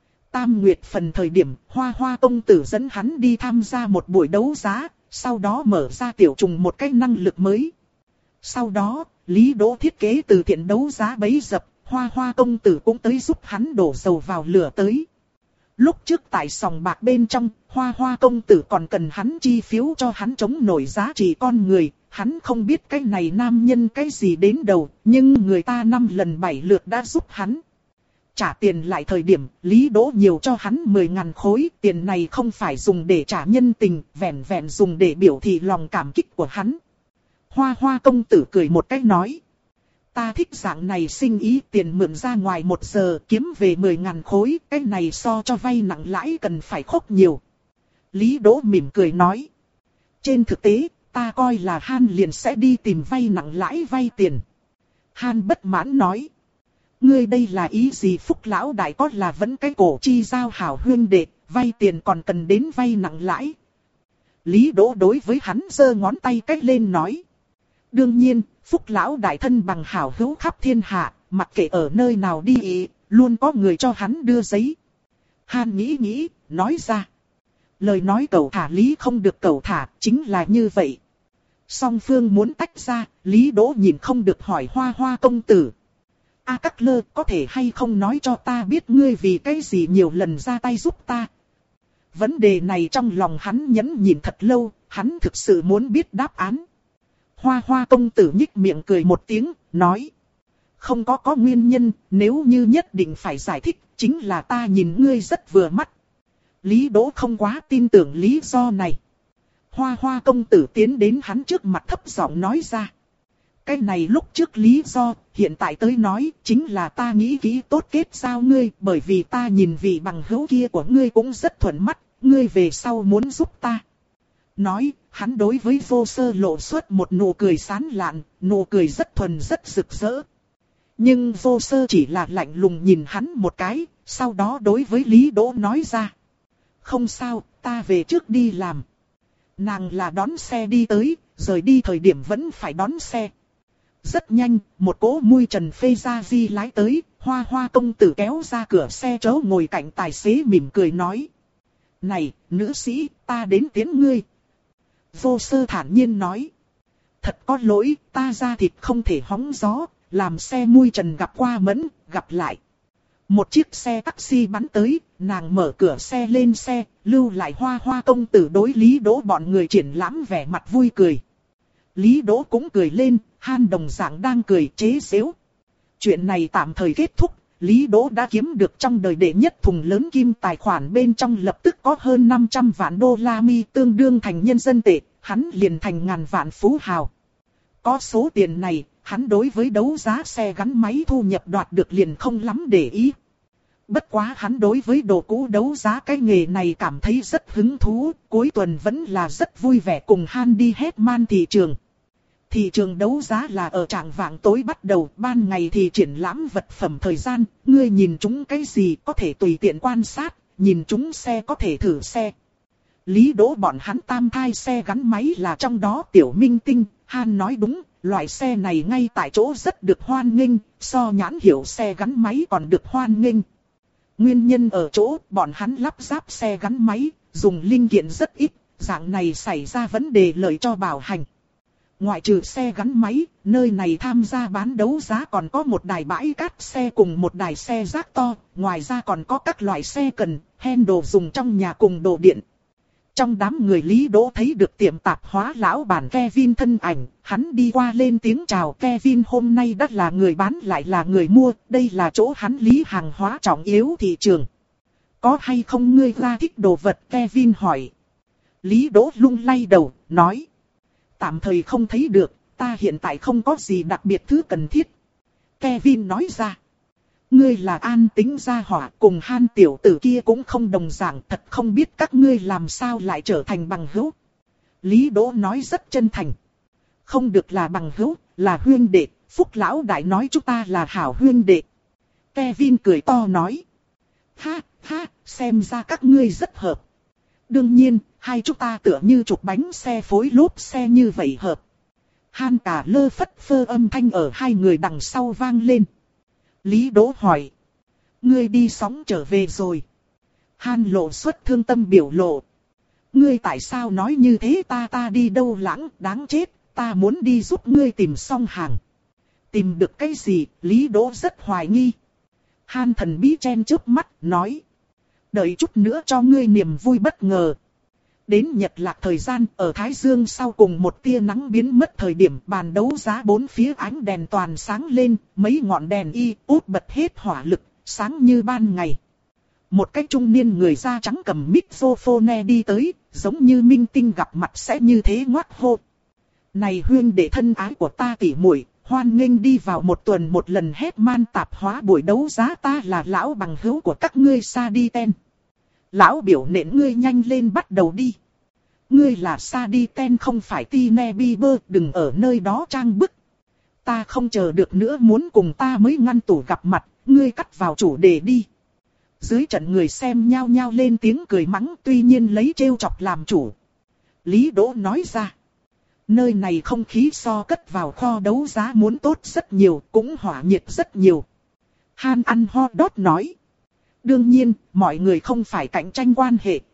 Tam Nguyệt phần thời điểm, Hoa Hoa công tử dẫn hắn đi tham gia một buổi đấu giá, sau đó mở ra tiểu trùng một cái năng lực mới. Sau đó, Lý Đỗ thiết kế từ thiện đấu giá bấy dập, Hoa Hoa công tử cũng tới giúp hắn đổ dầu vào lửa tới. Lúc trước tại sòng bạc bên trong, Hoa Hoa công tử còn cần hắn chi phiếu cho hắn chống nổi giá trị con người, hắn không biết cái này nam nhân cái gì đến đầu, nhưng người ta năm lần bảy lượt đã giúp hắn. Trả tiền lại thời điểm, Lý Đỗ nhiều cho hắn mười ngàn khối, tiền này không phải dùng để trả nhân tình, vẹn vẹn dùng để biểu thị lòng cảm kích của hắn. Hoa Hoa công tử cười một cái nói. Ta thích dạng này sinh ý, tiền mượn ra ngoài một giờ kiếm về mười ngàn khối, cái này so cho vay nặng lãi cần phải khốc nhiều. Lý Đỗ mỉm cười nói. Trên thực tế, ta coi là Han liền sẽ đi tìm vay nặng lãi vay tiền. Han bất mãn nói. Ngươi đây là ý gì? Phúc lão đại có là vẫn cái cổ chi giao hảo huynh đệ, vay tiền còn cần đến vay nặng lãi. Lý Đỗ đối với hắn giơ ngón tay cách lên nói. Đương nhiên, Phúc lão đại thân bằng hảo hữu khắp thiên hạ, mặc kệ ở nơi nào đi ý, luôn có người cho hắn đưa giấy. Han nghĩ nghĩ, nói ra. Lời nói cẩu thả lý không được cẩu thả, chính là như vậy. Song phương muốn tách ra, Lý Đỗ nhìn không được hỏi Hoa Hoa công tử. A Cát Lơ, có thể hay không nói cho ta biết ngươi vì cái gì nhiều lần ra tay giúp ta? Vấn đề này trong lòng hắn nhẫn nhịn thật lâu, hắn thực sự muốn biết đáp án. Hoa Hoa công tử nhích miệng cười một tiếng, nói. Không có có nguyên nhân, nếu như nhất định phải giải thích, chính là ta nhìn ngươi rất vừa mắt. Lý Đỗ không quá tin tưởng lý do này. Hoa Hoa công tử tiến đến hắn trước mặt thấp giọng nói ra. Cái này lúc trước lý do, hiện tại tới nói, chính là ta nghĩ kỹ tốt kết giao ngươi, bởi vì ta nhìn vị bằng hữu kia của ngươi cũng rất thuận mắt, ngươi về sau muốn giúp ta. Nói, hắn đối với Vô Sơ lộ xuất một nụ cười sán lạn, nụ cười rất thuần rất rực rỡ. Nhưng Vô Sơ chỉ là lạnh lùng nhìn hắn một cái, sau đó đối với Lý Đỗ nói ra. Không sao, ta về trước đi làm. Nàng là đón xe đi tới, rời đi thời điểm vẫn phải đón xe. Rất nhanh, một cỗ mùi trần phê ra di lái tới, Hoa Hoa công tử kéo ra cửa xe chỗ ngồi cạnh tài xế mỉm cười nói. Này, nữ sĩ, ta đến tiễn ngươi. Vô Sơ thản nhiên nói. Thật có lỗi, ta ra thịt không thể hóng gió, làm xe mùi trần gặp qua mẫn, gặp lại. Một chiếc xe taxi bắn tới, nàng mở cửa xe lên xe, lưu lại Hoa Hoa công tử đối Lý Đỗ bọn người triển lãm vẻ mặt vui cười. Lý Đỗ cũng cười lên, Han đồng dạng đang cười chế giễu. Chuyện này tạm thời kết thúc, Lý Đỗ đã kiếm được trong đời đệ nhất thùng lớn kim tài khoản bên trong lập tức có hơn năm trăm vạn đô la mi tương đương thành nhân dân tệ, hắn liền thành ngàn vạn phú hào. Có số tiền này, hắn đối với đấu giá xe gắn máy thu nhập đoạt được liền không lắm để ý. Bất quá hắn đối với đồ cũ đấu giá cái nghề này cảm thấy rất hứng thú, cuối tuần vẫn là rất vui vẻ cùng Han đi hết man thị trường. Thị trường đấu giá là ở trạng vạng tối bắt đầu, ban ngày thì triển lãm vật phẩm thời gian, ngươi nhìn chúng cái gì có thể tùy tiện quan sát, nhìn chúng xe có thể thử xe. Lý Đỗ bọn hắn tam thai xe gắn máy là trong đó tiểu minh tinh, Han nói đúng, loại xe này ngay tại chỗ rất được hoan nghênh, so nhãn hiệu xe gắn máy còn được hoan nghênh. Nguyên nhân ở chỗ bọn hắn lắp ráp xe gắn máy, dùng linh kiện rất ít, dạng này xảy ra vấn đề lợi cho bảo hành. Ngoại trừ xe gắn máy, nơi này tham gia bán đấu giá còn có một đài bãi cát xe cùng một đài xe rác to, ngoài ra còn có các loại xe cần, handle dùng trong nhà cùng đồ điện. Trong đám người Lý Đỗ thấy được tiệm tạp hóa lão bản Kevin thân ảnh, hắn đi qua lên tiếng chào. Kevin hôm nay đã là người bán lại là người mua, đây là chỗ hắn lý hàng hóa trọng yếu thị trường. Có hay không ngươi ra thích đồ vật? Kevin hỏi. Lý Đỗ lung lay đầu, nói. Tạm thời không thấy được, ta hiện tại không có gì đặc biệt thứ cần thiết. Kevin nói ra. Ngươi là an tính gia hỏa, cùng Han tiểu tử kia cũng không đồng dạng, thật không biết các ngươi làm sao lại trở thành bằng hữu. Lý Đỗ nói rất chân thành. Không được là bằng hữu, là huynh đệ, Phúc lão đại nói chúng ta là hảo huynh đệ. Kevin cười to nói. Ha, ha, xem ra các ngươi rất hợp. Đương nhiên, hai chúng ta tựa như chụp bánh xe phối lốp xe như vậy hợp. Han cả lơ phất phơ âm thanh ở hai người đằng sau vang lên. Lý Đỗ hỏi. Ngươi đi sóng trở về rồi. Han lộ xuất thương tâm biểu lộ. Ngươi tại sao nói như thế? Ta ta đi đâu lãng, đáng chết, ta muốn đi giúp ngươi tìm xong hàng. Tìm được cái gì? Lý Đỗ rất hoài nghi. Han thần bí chen chớp mắt, nói. Đợi chút nữa cho ngươi niềm vui bất ngờ. Đến Nhật Lạc thời gian, ở Thái Dương sau cùng một tia nắng biến mất thời điểm bàn đấu giá bốn phía ánh đèn toàn sáng lên, mấy ngọn đèn y út bật hết hỏa lực, sáng như ban ngày. Một cái trung niên người da trắng cầm microphone đi tới, giống như minh tinh gặp mặt sẽ như thế ngoác hô. Này huyên đệ thân ái của ta tỉ muội, hoan nghênh đi vào một tuần một lần hết man tạp hóa buổi đấu giá, ta là lão bằng hữu của các ngươi Sa Đi Ten. Lão biểu nện ngươi nhanh lên bắt đầu đi. Ngươi là Sa Đi Ten không phải Tine Bieber, đừng ở nơi đó trang bức. Ta không chờ được nữa, muốn cùng ta mới ngăn tủ gặp mặt, ngươi cắt vào chủ đề đi. Dưới trận người xem nhao nhao lên tiếng cười mắng, tuy nhiên lấy trêu chọc làm chủ. Lý Đỗ nói ra. Nơi này không khí so cất vào kho đấu giá muốn tốt rất nhiều, cũng hỏa nhiệt rất nhiều. Han ăn ho đót nói. Đương nhiên, mọi người không phải cạnh tranh quan hệ,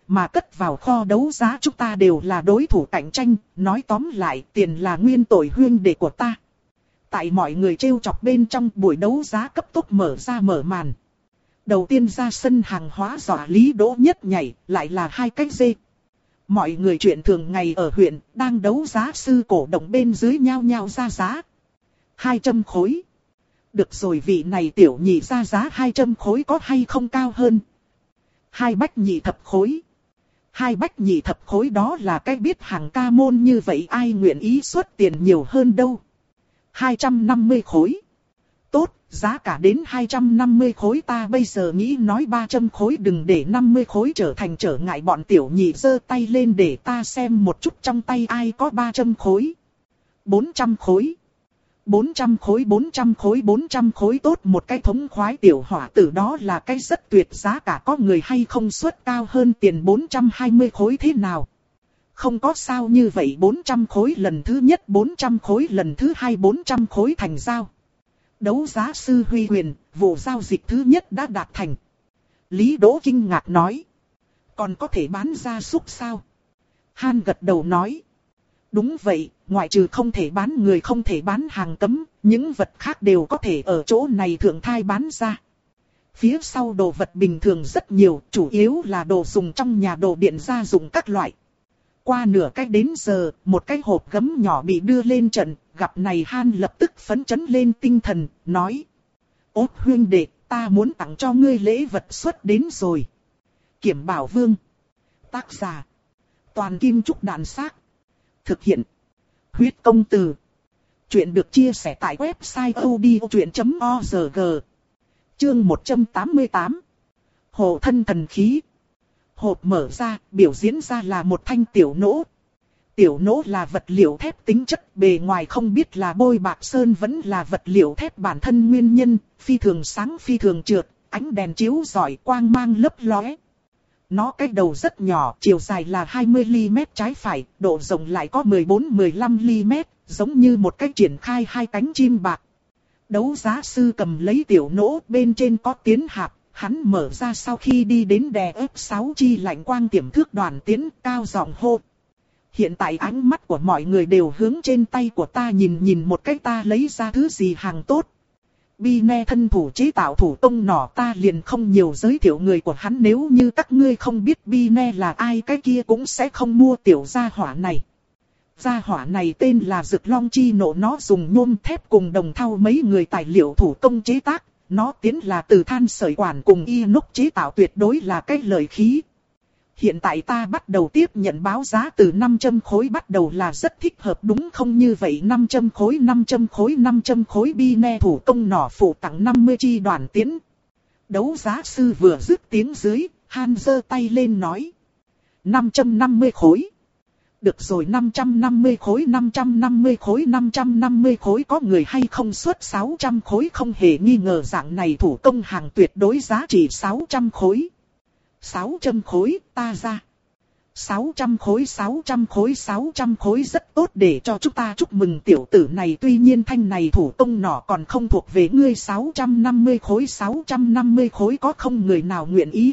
mà cất vào kho đấu giá chúng ta đều là đối thủ cạnh tranh, nói tóm lại tiền là nguyên tội huynh đệ của ta. Tại mọi người trêu chọc bên trong, buổi đấu giá cấp tốc mở ra mở màn. Đầu tiên ra sân hàng hóa dọa Lý Đỗ Nhất nhảy, lại là hai cái dê. Mọi người chuyện thường ngày ở huyện, đang đấu giá sư cổ động bên dưới nhao nhao ra giá. hai trăm khối. Được rồi, vị này tiểu nhị ra giá hai trăm khối có hay không cao hơn? Hai bách nhị thập khối. Hai bách nhị thập khối đó là cái biết hàng ca môn như vậy, ai nguyện ý xuất tiền nhiều hơn đâu. hai trăm năm mươi khối. Tốt, giá cả đến hai trăm năm mươi khối, ta bây giờ nghĩ nói ba trăm khối, đừng để năm mươi khối trở thành trở ngại. Bọn tiểu nhị giơ tay lên để ta xem một chút trong tay ai có ba trăm khối. bốn trăm khối. bốn trăm khối, bốn trăm khối, bốn trăm khối, tốt, một cái thống khoái tiểu hỏa tử, đó là cái rất tuyệt giá cả, có người hay không xuất cao hơn tiền bốn trăm hai mươi khối thế nào? Không có sao, như vậy bốn trăm khối lần thứ nhất, bốn trăm khối lần thứ hai, bốn trăm khối thành giao. Đấu giá sư Huy Quyền, vụ giao dịch thứ nhất đã đạt thành. Lý Đỗ kinh ngạc nói. Còn có thể bán gia súc sao? Han gật đầu nói. Đúng vậy, ngoại trừ không thể bán người, không thể bán hàng cấm, những vật khác đều có thể ở chỗ này thượng thai bán ra. Phía sau đồ vật bình thường rất nhiều, chủ yếu là đồ dùng trong nhà, đồ điện gia dụng các loại. Qua nửa cách đến giờ, một cái hộp gấm nhỏ bị đưa lên trận, gặp này Han lập tức phấn chấn lên tinh thần, nói. Ốt huynh đệ, ta muốn tặng cho ngươi lễ vật xuất đến rồi. Kiểm Bảo Vương. Tác giả. Toàn Kim Trúc Đàn Xác. Thực hiện. Huyết Công Từ. Chuyện được chia sẻ tại website odchuyện chấm org. Chương một trăm tám mươi tám. Hộ thân thần khí. Hộp mở ra, biểu diễn ra là một thanh tiểu nỗ. Tiểu nỗ là vật liệu thép tính chất, bề ngoài không biết là bôi bạc sơn vẫn là vật liệu thép bản thân nguyên nhân, phi thường sáng, phi thường trượt, ánh đèn chiếu rọi, quang mang lấp lóe. Nó cái đầu rất nhỏ, chiều dài là hai mươi mi li mét trái phải, độ rộng lại có mười bốn mười lăm mi li mét, giống như một cái triển khai hai cánh chim bạc. Đấu giá sư cầm lấy tiểu nỗ, bên trên có tiến hạp, hắn mở ra sau khi đi đến đè ép sáu chi lạnh quang tiềm thước đoàn tiến, cao giọng hô. Hiện tại ánh mắt của mọi người đều hướng trên tay của ta nhìn, nhìn một cách ta lấy ra thứ gì hàng tốt. Bine thân thủ chế tạo thủ công nỏ, ta liền không nhiều giới thiệu người của hắn, nếu như các ngươi không biết Bine là ai, cái kia cũng sẽ không mua tiểu gia hỏa này. Gia hỏa này tên là Dực Long Chi Nộ, nó dùng nhôm thép cùng đồng thau mấy người tài liệu thủ công chế tác, nó tiến là từ than sợi quản cùng inox chế tạo, tuyệt đối là cái lợi khí. Hiện tại ta bắt đầu tiếp nhận báo giá từ năm trăm khối bắt đầu là rất thích hợp đúng không? Như vậy năm trăm khối, năm trăm khối, năm trăm khối Bine thủ công nỏ phụ tặng năm mươi chi đoàn tiến. Đấu giá sư vừa dứt tiếng dưới, Han giơ tay lên nói. năm trăm năm mươi khối. Được rồi, năm trăm năm mươi khối, năm trăm năm mươi khối, năm trăm năm mươi khối, có người hay không xuất sáu trăm khối? Không hề nghi ngờ dạng này thủ công hàng tuyệt đối giá trị sáu trăm khối. sáu trăm khối, ta ra. sáu trăm khối, sáu trăm khối, sáu trăm khối rất tốt, để cho chúng ta chúc mừng tiểu tử này. Tuy nhiên thanh này thủ công nỏ còn không thuộc về ngươi. Sáu trăm năm mươi khối, sáu trăm năm mươi khối, có không người nào nguyện ý?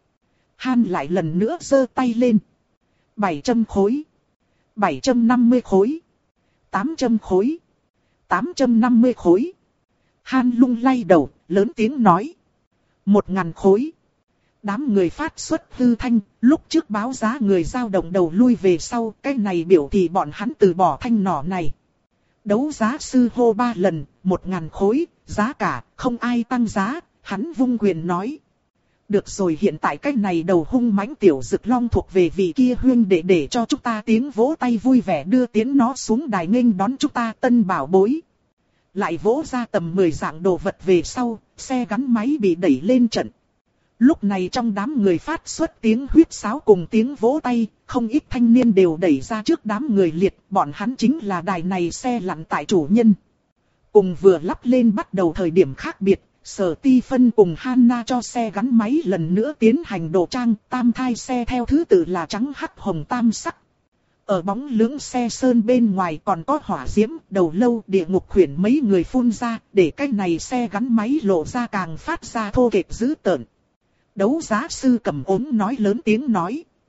Han lại lần nữa giơ tay lên. bảy trăm khối. bảy trăm năm mươi khối. tám trăm khối. tám trăm năm mươi khối. Han lung lay đầu, lớn tiếng nói. một nghìn khối. Đám người phát xuất hư thanh, lúc trước báo giá người dao động đầu lui về sau, cái này biểu thị bọn hắn từ bỏ thanh nỏ này. Đấu giá sư hô ba lần, một ngàn khối, giá cả, không ai tăng giá, hắn vung quyền nói. Được rồi, hiện tại cái này đầu hung mãnh tiểu Dực Long thuộc về vị kia huyên đệ, để cho chúng ta tiếng vỗ tay vui vẻ đưa tiến nó xuống đài nghênh đón chúng ta tân bảo bối. Lại vỗ ra tầm mười dạng đồ vật về sau, xe gắn máy bị đẩy lên trận. Lúc này trong đám người phát xuất tiếng huýt sáo cùng tiếng vỗ tay, không ít thanh niên đều đẩy ra trước đám người liệt, bọn hắn chính là đài này xe lặn tại chủ nhân. Cùng vừa lắp lên bắt đầu thời điểm khác biệt, Sở Ti Phân cùng Hanna cho xe gắn máy lần nữa tiến hành đồ trang, tam thai xe theo thứ tự là trắng hắc hồng tam sắc. Ở bóng lưỡng xe sơn bên ngoài còn có hỏa diễm, đầu lâu, địa ngục khuyển mấy người phun ra, để cái này xe gắn máy lộ ra càng phát ra thô kệch dữ tợn. Đấu giá sư cầm ốm nói lớn tiếng nói.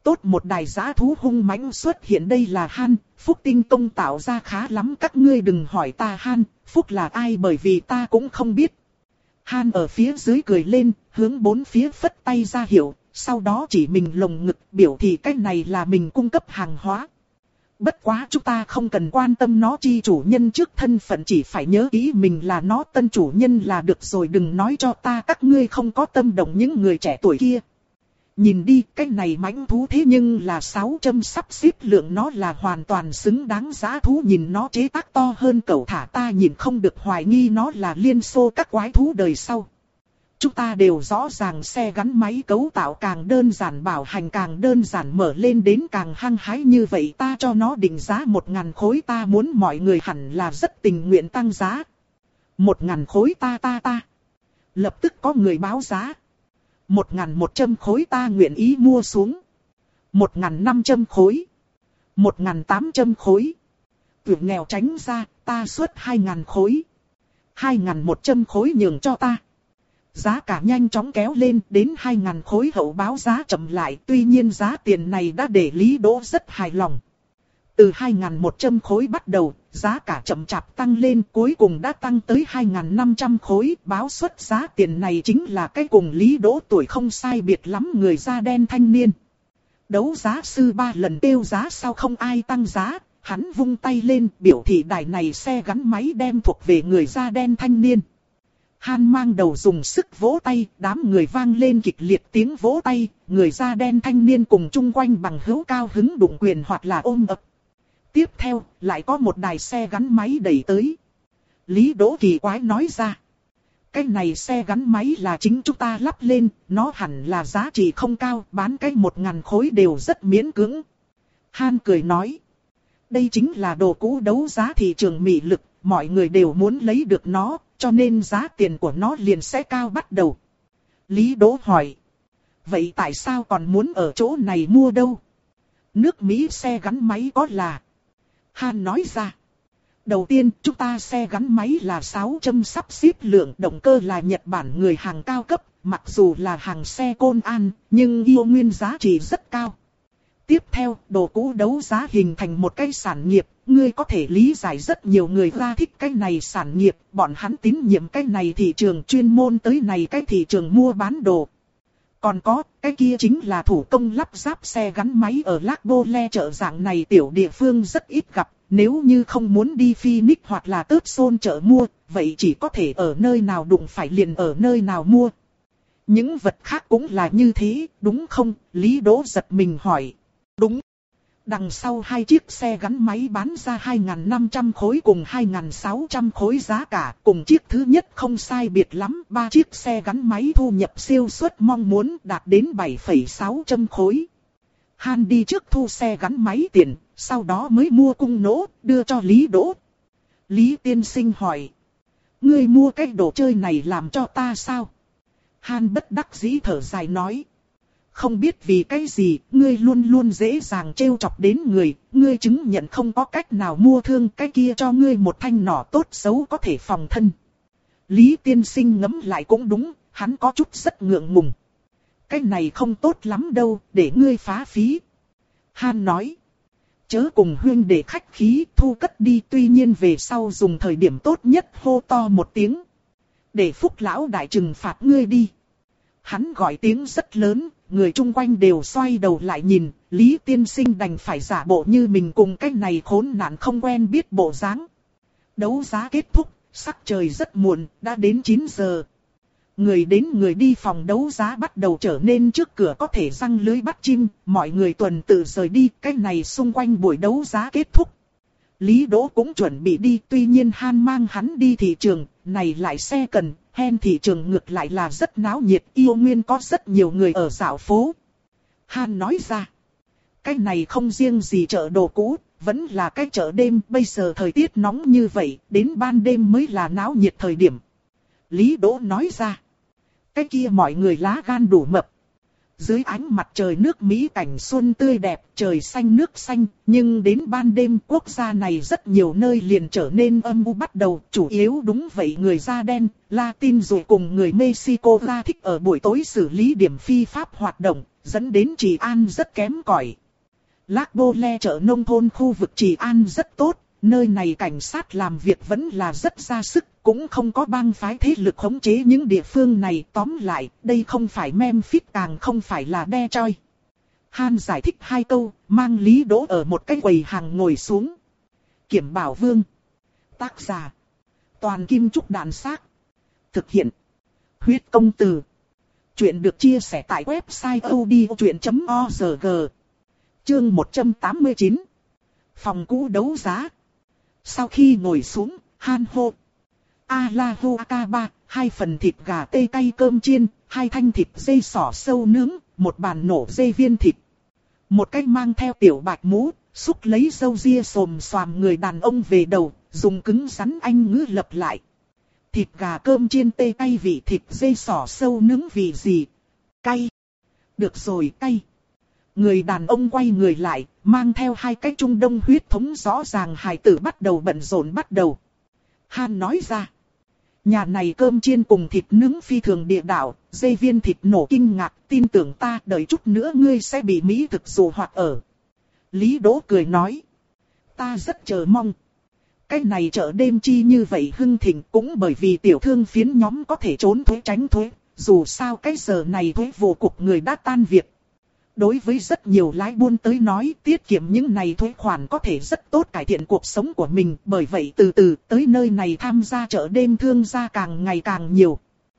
tốt một đài dã thú hung mãnh xuất hiện, đây là Han, Phúc tinh công tạo ra khá lắm, các ngươi đừng hỏi ta Han, Phúc là ai bởi vì ta cũng không biết. Han ở phía dưới cười lên, hướng bốn phía phất tay ra hiệu, sau đó chỉ mình lồng ngực biểu thị cái này là mình cung cấp hàng hóa. Bất quá chúng ta không cần quan tâm nó chi chủ nhân trước thân phận, chỉ phải nhớ kỹ mình là nó tân chủ nhân là được rồi, đừng nói cho ta các ngươi không có tâm động những người trẻ tuổi kia. Nhìn đi, cái này mãnh thú thế nhưng là sáu trăm sắp xếp lượng, nó là hoàn toàn xứng đáng giá thú, nhìn nó chế tác to hơn cẩu thả, ta nhìn không được hoài nghi nó là Liên Xô các quái thú đời sau. Chúng ta đều rõ ràng xe gắn máy cấu tạo càng đơn giản, bảo hành càng đơn giản, mở lên đến càng hăng hái như vậy, ta cho nó định giá một ngàn khối, ta muốn mọi người hẳn là rất tình nguyện tăng giá. Một ngàn khối ta ta ta. Lập tức có người báo giá. Một ngàn một trăm khối ta nguyện ý mua xuống. Một ngàn năm trăm khối. Một ngàn tám trăm khối. Tuyệt nghèo tránh ra, ta xuất hai ngàn khối. Hai ngàn một trăm khối nhường cho ta. Giá cả nhanh chóng kéo lên đến hai ngàn khối hậu báo giá chậm lại, tuy nhiên giá tiền này đã để Lý Đỗ rất hài lòng. Từ hai ngàn một trăm khối bắt đầu, giá cả chậm chạp tăng lên, cuối cùng đã tăng tới hai ngàn năm trăm khối, báo xuất giá tiền này chính là cái cùng Lý Đỗ tuổi không sai biệt lắm người da đen thanh niên. Đấu giá sư ba lần kêu giá sau không ai tăng giá, hắn vung tay lên biểu thị đài này xe gắn máy đem thuộc về người da đen thanh niên. Han mang đầu dùng sức vỗ tay, đám người vang lên kịch liệt tiếng vỗ tay, người da đen thanh niên cùng chung quanh bằng hữu cao hứng đụng quyền hoặc là ôm ập. Tiếp theo, lại có một đài xe gắn máy đẩy tới. Lý Đỗ kỳ quái nói ra. Cái này xe gắn máy là chính chúng ta lắp lên, nó hẳn là giá trị không cao, bán cái một ngàn khối đều rất miễn cưỡng. Han cười nói. Đây chính là đồ cũ đấu giá thị trường mị lực, mọi người đều muốn lấy được nó, cho nên giá tiền của nó liền sẽ cao bắt đầu. Lý Đỗ hỏi. Vậy tại sao còn muốn ở chỗ này mua đâu? Nước Mỹ xe gắn máy có là... Han nói ra. Đầu tiên, chúng ta xe gắn máy là sáu trăm sắp xếp lượng, động cơ là Nhật Bản người hàng cao cấp, mặc dù là hàng xe Côn An, nhưng yêu nguyên giá trị rất cao. Tiếp theo, đồ cũ đấu giá hình thành một cái sản nghiệp, ngươi có thể lý giải rất nhiều người ra thích cái này sản nghiệp, bọn hắn tín nhiệm cái này thị trường, chuyên môn tới này cái thị trường mua bán đồ. Còn có, cái kia chính là thủ công lắp ráp xe gắn máy ở Lac Bô Le chợ dạng này tiểu địa phương rất ít gặp, nếu như không muốn đi Phoenix hoặc là Tớt Xôn chợ mua, vậy chỉ có thể ở nơi nào đụng phải liền ở nơi nào mua. Những vật khác cũng là như thế, đúng không? Lý Đỗ giật mình hỏi. Đúng. Đằng sau hai chiếc xe gắn máy bán ra hai ngàn năm trăm khối cùng hai ngàn sáu trăm khối giá cả, cùng chiếc thứ nhất không sai biệt lắm, ba chiếc xe gắn máy thu nhập siêu suất mong muốn đạt đến bảy phẩy sáu trăm khối. Han đi trước thu xe gắn máy tiền, sau đó mới mua cung nỗ, đưa cho Lý Đỗ. Lý tiên sinh hỏi. Ngươi mua cái đồ chơi này làm cho ta sao? Han bất đắc dĩ thở dài nói. Không biết vì cái gì, ngươi luôn luôn dễ dàng trêu chọc đến người, ngươi chứng nhận không có cách nào mua thương, cái kia cho ngươi một thanh nỏ tốt xấu có thể phòng thân. Lý tiên sinh ngẫm lại cũng đúng, hắn có chút rất ngượng ngùng. Cái này không tốt lắm đâu, để ngươi phá phí. Han nói. Chớ cùng huyên để khách khí, thu cất đi, tuy nhiên về sau dùng thời điểm tốt nhất hô to một tiếng. Để Phúc lão đại trừng phạt ngươi đi. Hắn gọi tiếng rất lớn, người chung quanh đều xoay đầu lại nhìn, Lý tiên sinh đành phải giả bộ như mình cùng cái này khốn nạn không quen biết bộ dáng. Đấu giá kết thúc, sắc trời rất muộn, đã đến chín giờ. Người đến người đi, phòng đấu giá bắt đầu trở nên trước cửa có thể giăng lưới bắt chim, mọi người tuần tự rời đi, cái này xung quanh buổi đấu giá kết thúc. Lý Đỗ cũng chuẩn bị đi, tuy nhiên Han mang hắn đi thị trường, này lại xe cần, hen thị trường ngược lại là rất náo nhiệt, yêu nguyên có rất nhiều người ở dạo phố. Han nói ra, cái này không riêng gì chợ đồ cũ, vẫn là cái chợ đêm, bây giờ thời tiết nóng như vậy, đến ban đêm mới là náo nhiệt thời điểm. Lý Đỗ nói ra, cái kia mọi người lá gan đủ mập. Dưới ánh mặt trời nước Mỹ cảnh xuân tươi đẹp, trời xanh nước xanh, nhưng đến ban đêm quốc gia này rất nhiều nơi liền trở nên âm u bắt đầu, chủ yếu đúng vậy người da đen, Latin rồi cùng người Mexico ra thích ở buổi tối xử lý điểm phi pháp hoạt động, dẫn đến trị an rất kém cỏi. Lác Bô Le chợ nông thôn khu vực trị an rất tốt, nơi này cảnh sát làm việc vẫn là rất ra sức, cũng không có bang phái thế lực khống chế những địa phương này. Tóm lại, đây không phải Memphis, càng không phải là Detroit. Han giải thích hai câu, mang Lý Đỗ ở một cái quầy hàng ngồi xuống. Kiểm Bảo Vương. Tác giả: Toàn Kim Trúc Đàn Xác. Thực hiện: Huyết Công Từ. Chuyện được chia sẻ tại website audiochuyện chấm org. Chương một trăm tám mươi chín. Phòng cũ đấu giá. Sau khi ngồi xuống, Han hô: Allahu Akbar, hai phần thịt gà tê cay cơm chiên, hai thanh thịt dê sỏ sâu nướng, một bàn nổ dê viên thịt. Một cái mang theo tiểu bạch mũ, xúc lấy râu ria xồm xoàm người đàn ông về đầu, dùng cứng rắn Anh ngữ lặp lại. Thịt gà cơm chiên tê cay vị thịt dê sỏ sâu nướng vị gì? Cay. Được rồi, cay. Người đàn ông quay người lại, mang theo hai cái Trung Đông huyết thống rõ ràng hài tử bắt đầu bận rộn bắt đầu. Han nói ra: Nhà này cơm chiên cùng thịt nướng phi thường địa đạo, dê viên thịt nổ kinh ngạc, tin tưởng ta, đợi chút nữa ngươi sẽ bị mỹ thực dụ hoặc ở. Lý Đỗ cười nói: Ta rất chờ mong. Cái này chợ đêm chi như vậy hưng thịnh cũng bởi vì tiểu thương phiến nhóm có thể trốn thuế tránh thuế, dù sao cái giờ này thuế vụ cục người đã tan việc. Đối với rất nhiều lái buôn tới nói, tiết kiệm những này thuế khoản có thể rất tốt cải thiện cuộc sống của mình, bởi vậy từ từ tới nơi này tham gia chợ đêm thương gia càng ngày càng nhiều.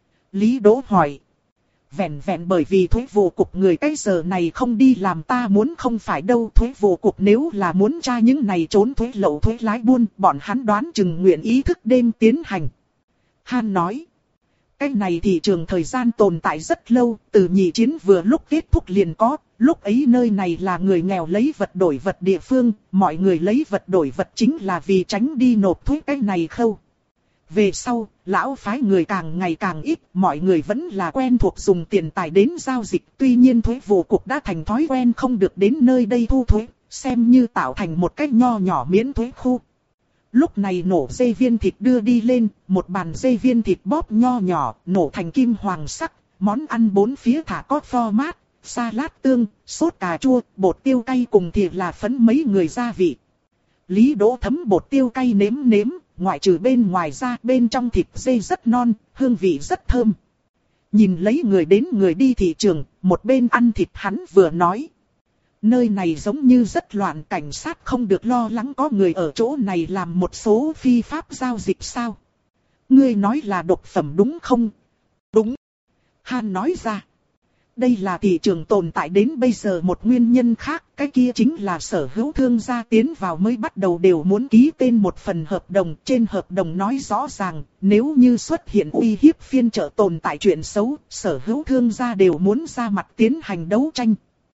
Lý Đỗ hỏi: Vẹn vẹn bởi vì thuế vụ cục người cái giờ này không đi làm ta muốn không phải đâu, thuế vụ cục nếu là muốn tra những này trốn thuế lậu thuế lái buôn, bọn hắn đoán chừng nguyện ý thức đêm tiến hành. Han nói: Cái này thị trường thời gian tồn tại rất lâu, từ nhị chiến vừa lúc kết thúc liền có, lúc ấy nơi này là người nghèo lấy vật đổi vật địa phương, mọi người lấy vật đổi vật chính là vì tránh đi nộp thuế cái này khâu. Về sau, lão phái người càng ngày càng ít, mọi người vẫn là quen thuộc dùng tiền tài đến giao dịch, tuy nhiên thuế vụ cục đã thành thói quen không được đến nơi đây thu thuế, xem như tạo thành một cái nho nhỏ miễn thuế khu. Lúc này nổ dê viên thịt đưa đi lên, một bàn dê viên thịt bóp nho nhỏ, nổ thành kim hoàng sắc, món ăn bốn phía thả có format, salad tương, sốt cà chua, bột tiêu cay cùng thìa là phấn mấy người gia vị. Lý Đỗ thấm bột tiêu cay nếm nếm, ngoại trừ bên ngoài ra bên trong thịt dê rất non, hương vị rất thơm. Nhìn lấy người đến người đi thị trường, một bên ăn thịt hắn vừa nói: Nơi này giống như rất loạn, cảnh sát không được lo lắng có người ở chỗ này làm một số phi pháp giao dịch sao? Ngươi nói là độc phẩm đúng không? Đúng. Han nói ra: Đây là thị trường tồn tại đến bây giờ một nguyên nhân khác, cái kia chính là sở hữu thương gia tiến vào mới bắt đầu đều muốn ký tên một phần hợp đồng. Trên hợp đồng nói rõ ràng, nếu như xuất hiện uy hiếp phiên chợ tồn tại chuyện xấu, sở hữu thương gia đều muốn ra mặt tiến hành đấu tranh.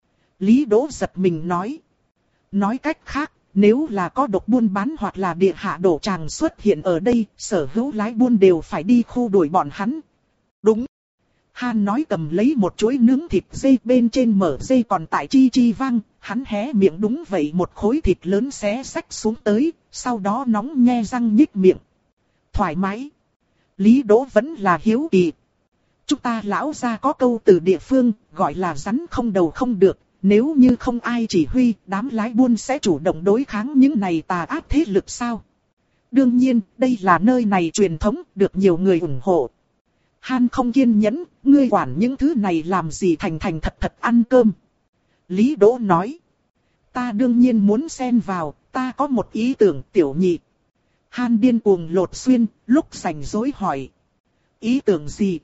Lý Đỗ giật mình nói: Nói cách khác, nếu là có độc buôn bán hoặc là địa hạ đổ tràng xuất hiện ở đây, sở hữu lái buôn đều phải đi khu đuổi bọn hắn. Đúng. Han nói cầm lấy một chuỗi nướng thịt dê, bên trên mở dê còn tại chi chi vang, hắn hé miệng đúng vậy một khối thịt lớn xé xách xuống tới, sau đó nóng nhe răng nhích miệng. Thoải mái. Lý Đỗ vẫn là hiếu kỳ. Chúng ta lão gia có câu từ địa phương, gọi là rắn không đầu không được, nếu như không ai chỉ huy, đám lái buôn sẽ chủ động đối kháng những này tà ác thế lực sao? Đương nhiên, đây là nơi này truyền thống, được nhiều người ủng hộ. Han không kiên nhẫn, ngươi quản những thứ này làm gì, thành thành thật thật ăn cơm. Lý Đỗ nói: Ta đương nhiên muốn xen vào, ta có một ý tưởng tiểu nhị. Han điên cuồng lột xuyên, lúc rảnh rỗi hỏi: Ý tưởng gì?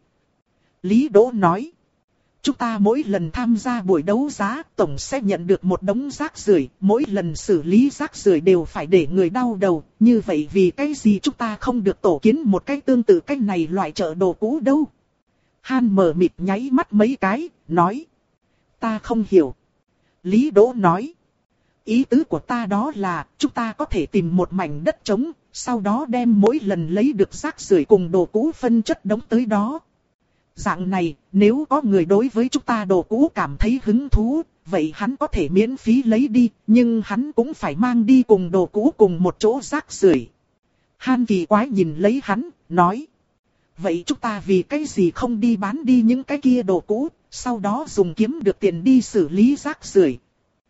Lý Đỗ nói: Chúng ta mỗi lần tham gia buổi đấu giá, tổng sẽ nhận được một đống rác rưởi, mỗi lần xử lý rác rưởi đều phải để người đau đầu, như vậy vì cái gì chúng ta không được tổ kiến một cái tương tự cái này loại chợ đồ cũ đâu? Han mờ mịt nháy mắt mấy cái, nói: Ta không hiểu. Lý Đỗ nói: Ý tứ của ta đó là, chúng ta có thể tìm một mảnh đất trống, sau đó đem mỗi lần lấy được rác rưởi cùng đồ cũ phân chất đống tới đó. Dạng này, nếu có người đối với chúng ta đồ cũ cảm thấy hứng thú, vậy hắn có thể miễn phí lấy đi, nhưng hắn cũng phải mang đi cùng đồ cũ cùng một chỗ rác rưởi. Han kỳ quái nhìn lấy hắn, nói: Vậy chúng ta vì cái gì không đi bán đi những cái kia đồ cũ, sau đó dùng kiếm được tiền đi xử lý rác rưởi.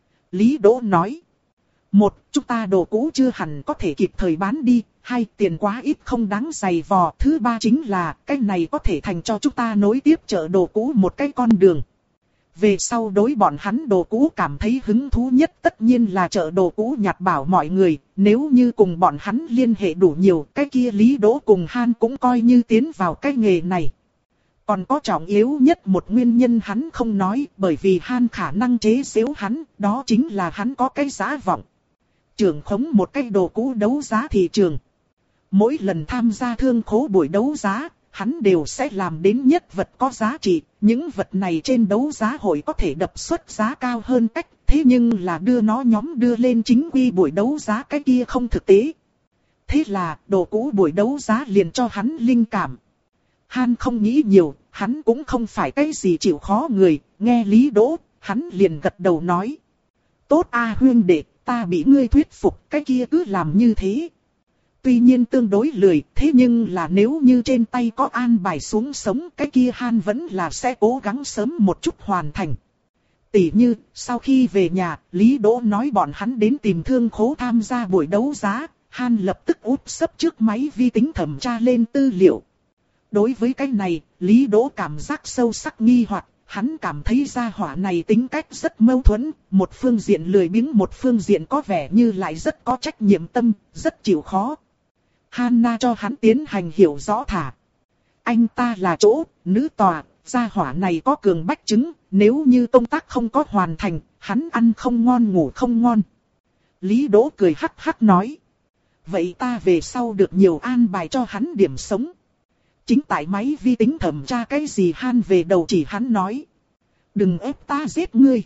Lý Đỗ nói. Một, chúng ta đồ cũ chưa hẳn có thể kịp thời bán đi. Hai, tiền quá ít không đáng giày vò. Thứ ba chính là, cái này có thể thành cho chúng ta nối tiếp chợ đồ cũ một cái con đường. Về sau đối bọn hắn đồ cũ cảm thấy hứng thú nhất tất nhiên là chợ đồ cũ nhặt bảo mọi người. Nếu như cùng bọn hắn liên hệ đủ nhiều, cái kia Lý Đỗ cùng Han cũng coi như tiến vào cái nghề này. Còn có trọng yếu nhất một nguyên nhân hắn không nói, bởi vì Han khả năng chế giễu hắn, đó chính là hắn có cái giá vọng. Trưởng khống một cái đồ cũ đấu giá thị trường. Mỗi lần tham gia thương khố buổi đấu giá, hắn đều sẽ làm đến nhất vật có giá trị. Những vật này trên đấu giá hội có thể đập xuất giá cao hơn cách, thế nhưng là đưa nó nhóm đưa lên chính quy buổi đấu giá cái kia không thực tế. Thế là đồ cũ buổi đấu giá liền cho hắn linh cảm. Han không nghĩ nhiều, hắn cũng không phải cái gì chịu khó người, nghe Lý Đỗ, hắn liền gật đầu nói. Tốt a huynh đệ, ta bị ngươi thuyết phục, cái kia cứ làm như thế. Tuy nhiên tương đối lười, thế nhưng là nếu như trên tay có an bài xuống sống, cái kia Han vẫn là sẽ cố gắng sớm một chút hoàn thành. Tỉ như, sau khi về nhà, Lý Đỗ nói bọn hắn đến tìm thương khố tham gia buổi đấu giá, Han lập tức úp sấp trước máy vi tính thẩm tra lên tư liệu. Đối với cái này, Lý Đỗ cảm giác sâu sắc nghi hoặc, hắn cảm thấy gia hỏa này tính cách rất mâu thuẫn, một phương diện lười biếng một phương diện có vẻ như lại rất có trách nhiệm tâm, rất chịu khó. Hanna cho hắn tiến hành hiểu rõ thả. Anh ta là chỗ, nữ tòa, gia hỏa này có cường bách chứng, nếu như công tác không có hoàn thành, hắn ăn không ngon ngủ không ngon. Lý Đỗ cười hắc hắc nói. Vậy ta về sau được nhiều an bài cho hắn điểm sống. Chính tại máy vi tính thẩm tra cái gì Han về đầu chỉ hắn nói. Đừng ép ta giết ngươi.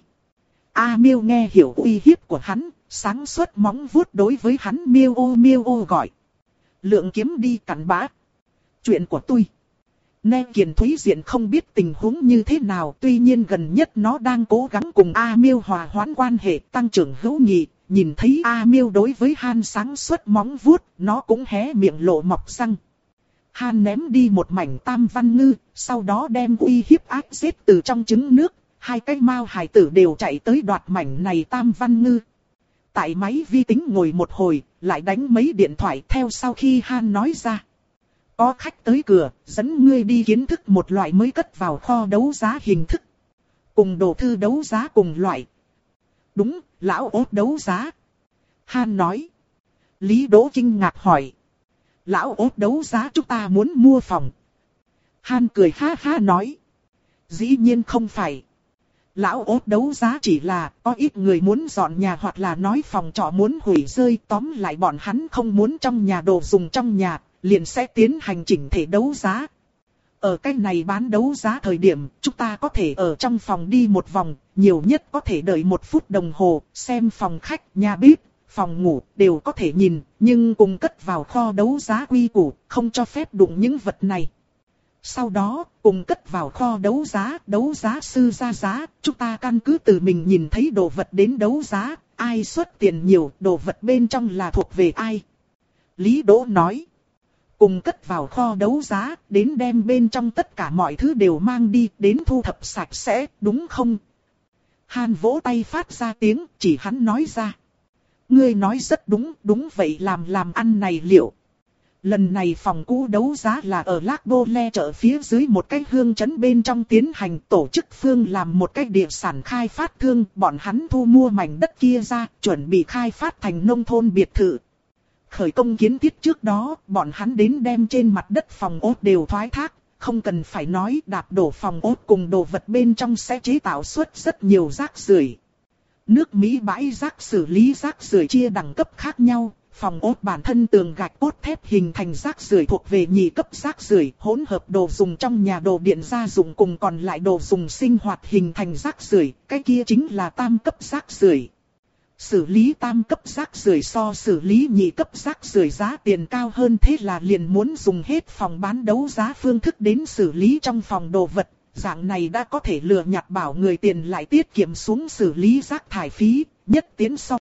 A Miêu nghe hiểu uy hiếp của hắn, sáng suốt móng vuốt đối với hắn miêu ô miêu ô gọi. Lượng kiếm đi cắn bã. Chuyện của tôi. Nè Kiền Thúy Diện không biết tình huống như thế nào, tuy nhiên gần nhất nó đang cố gắng cùng A Miêu hòa hoãn quan hệ tăng trưởng hữu nghị. Nhìn thấy A Miêu đối với Han sáng suốt móng vuốt, nó cũng hé miệng lộ mọc răng. Han ném đi một mảnh tam văn ngư, sau đó đem uy hiếp ác giết từ trong trứng nước, hai cái mao hài tử đều chạy tới đoạt mảnh này tam văn ngư. Tại máy vi tính ngồi một hồi, lại đánh mấy điện thoại theo sau khi Han nói ra. Có khách tới cửa, dẫn ngươi đi kiến thức một loại mới cất vào kho đấu giá hình thức. Cùng đồ thư đấu giá cùng loại. Đúng, lão ốt đấu giá. Han nói. Lý Đỗ kinh ngạc hỏi. Lão ốt đấu giá chúng ta muốn mua phòng. Han cười ha ha nói. Dĩ nhiên không phải. Lão ốt đấu giá chỉ là có ít người muốn dọn nhà hoặc là nói phòng trọ muốn hủy rơi, tóm lại bọn hắn không muốn trong nhà đồ dùng trong nhà, liền sẽ tiến hành chỉnh thể đấu giá. Ở cái này bán đấu giá thời điểm, chúng ta có thể ở trong phòng đi một vòng, nhiều nhất có thể đợi một phút đồng hồ, xem phòng khách, nhà bếp, phòng ngủ đều có thể nhìn, nhưng cùng cất vào kho đấu giá quy củ, không cho phép đụng những vật này. Sau đó, cùng cất vào kho đấu giá, đấu giá sư ra giá, chúng ta căn cứ từ mình nhìn thấy đồ vật đến đấu giá, ai xuất tiền nhiều, đồ vật bên trong là thuộc về ai. Lý Đỗ nói, cùng cất vào kho đấu giá, đến đem bên trong tất cả mọi thứ đều mang đi, đến thu thập sạch sẽ, đúng không? Han vỗ tay phát ra tiếng, chỉ hắn nói ra. Ngươi nói rất đúng, đúng vậy làm làm ăn này liệu. Lần này phòng cũ đấu giá là ở Lác Bô Le chợ phía dưới một cái hương trấn bên trong tiến hành tổ chức phương làm một cái địa sản khai phát thương. Bọn hắn thu mua mảnh đất kia ra, chuẩn bị khai phát thành nông thôn biệt thự. Khởi công kiến thiết trước đó, bọn hắn đến đem trên mặt đất phòng ốt đều thoái thác. Không cần phải nói đạp đổ phòng ốt cùng đồ vật bên trong sẽ chế tạo xuất rất nhiều rác rưởi. Nước Mỹ bãi rác xử lý rác rưởi chia đẳng cấp khác nhau. Phòng ốt bản thân tường gạch cốt thép hình thành rác rưởi thuộc về nhị cấp rác rưởi, hỗn hợp đồ dùng trong nhà đồ điện gia dụng cùng còn lại đồ dùng sinh hoạt hình thành rác rưởi, cái kia chính là tam cấp rác rưởi. Xử lý tam cấp rác rưởi so xử lý nhị cấp rác rưởi giá tiền cao hơn, thế là liền muốn dùng hết phòng bán đấu giá phương thức đến xử lý trong phòng đồ vật. Dạng này đã có thể lừa nhặt bảo người tiền lại tiết kiệm xuống xử lý rác thải phí, nhất tiến so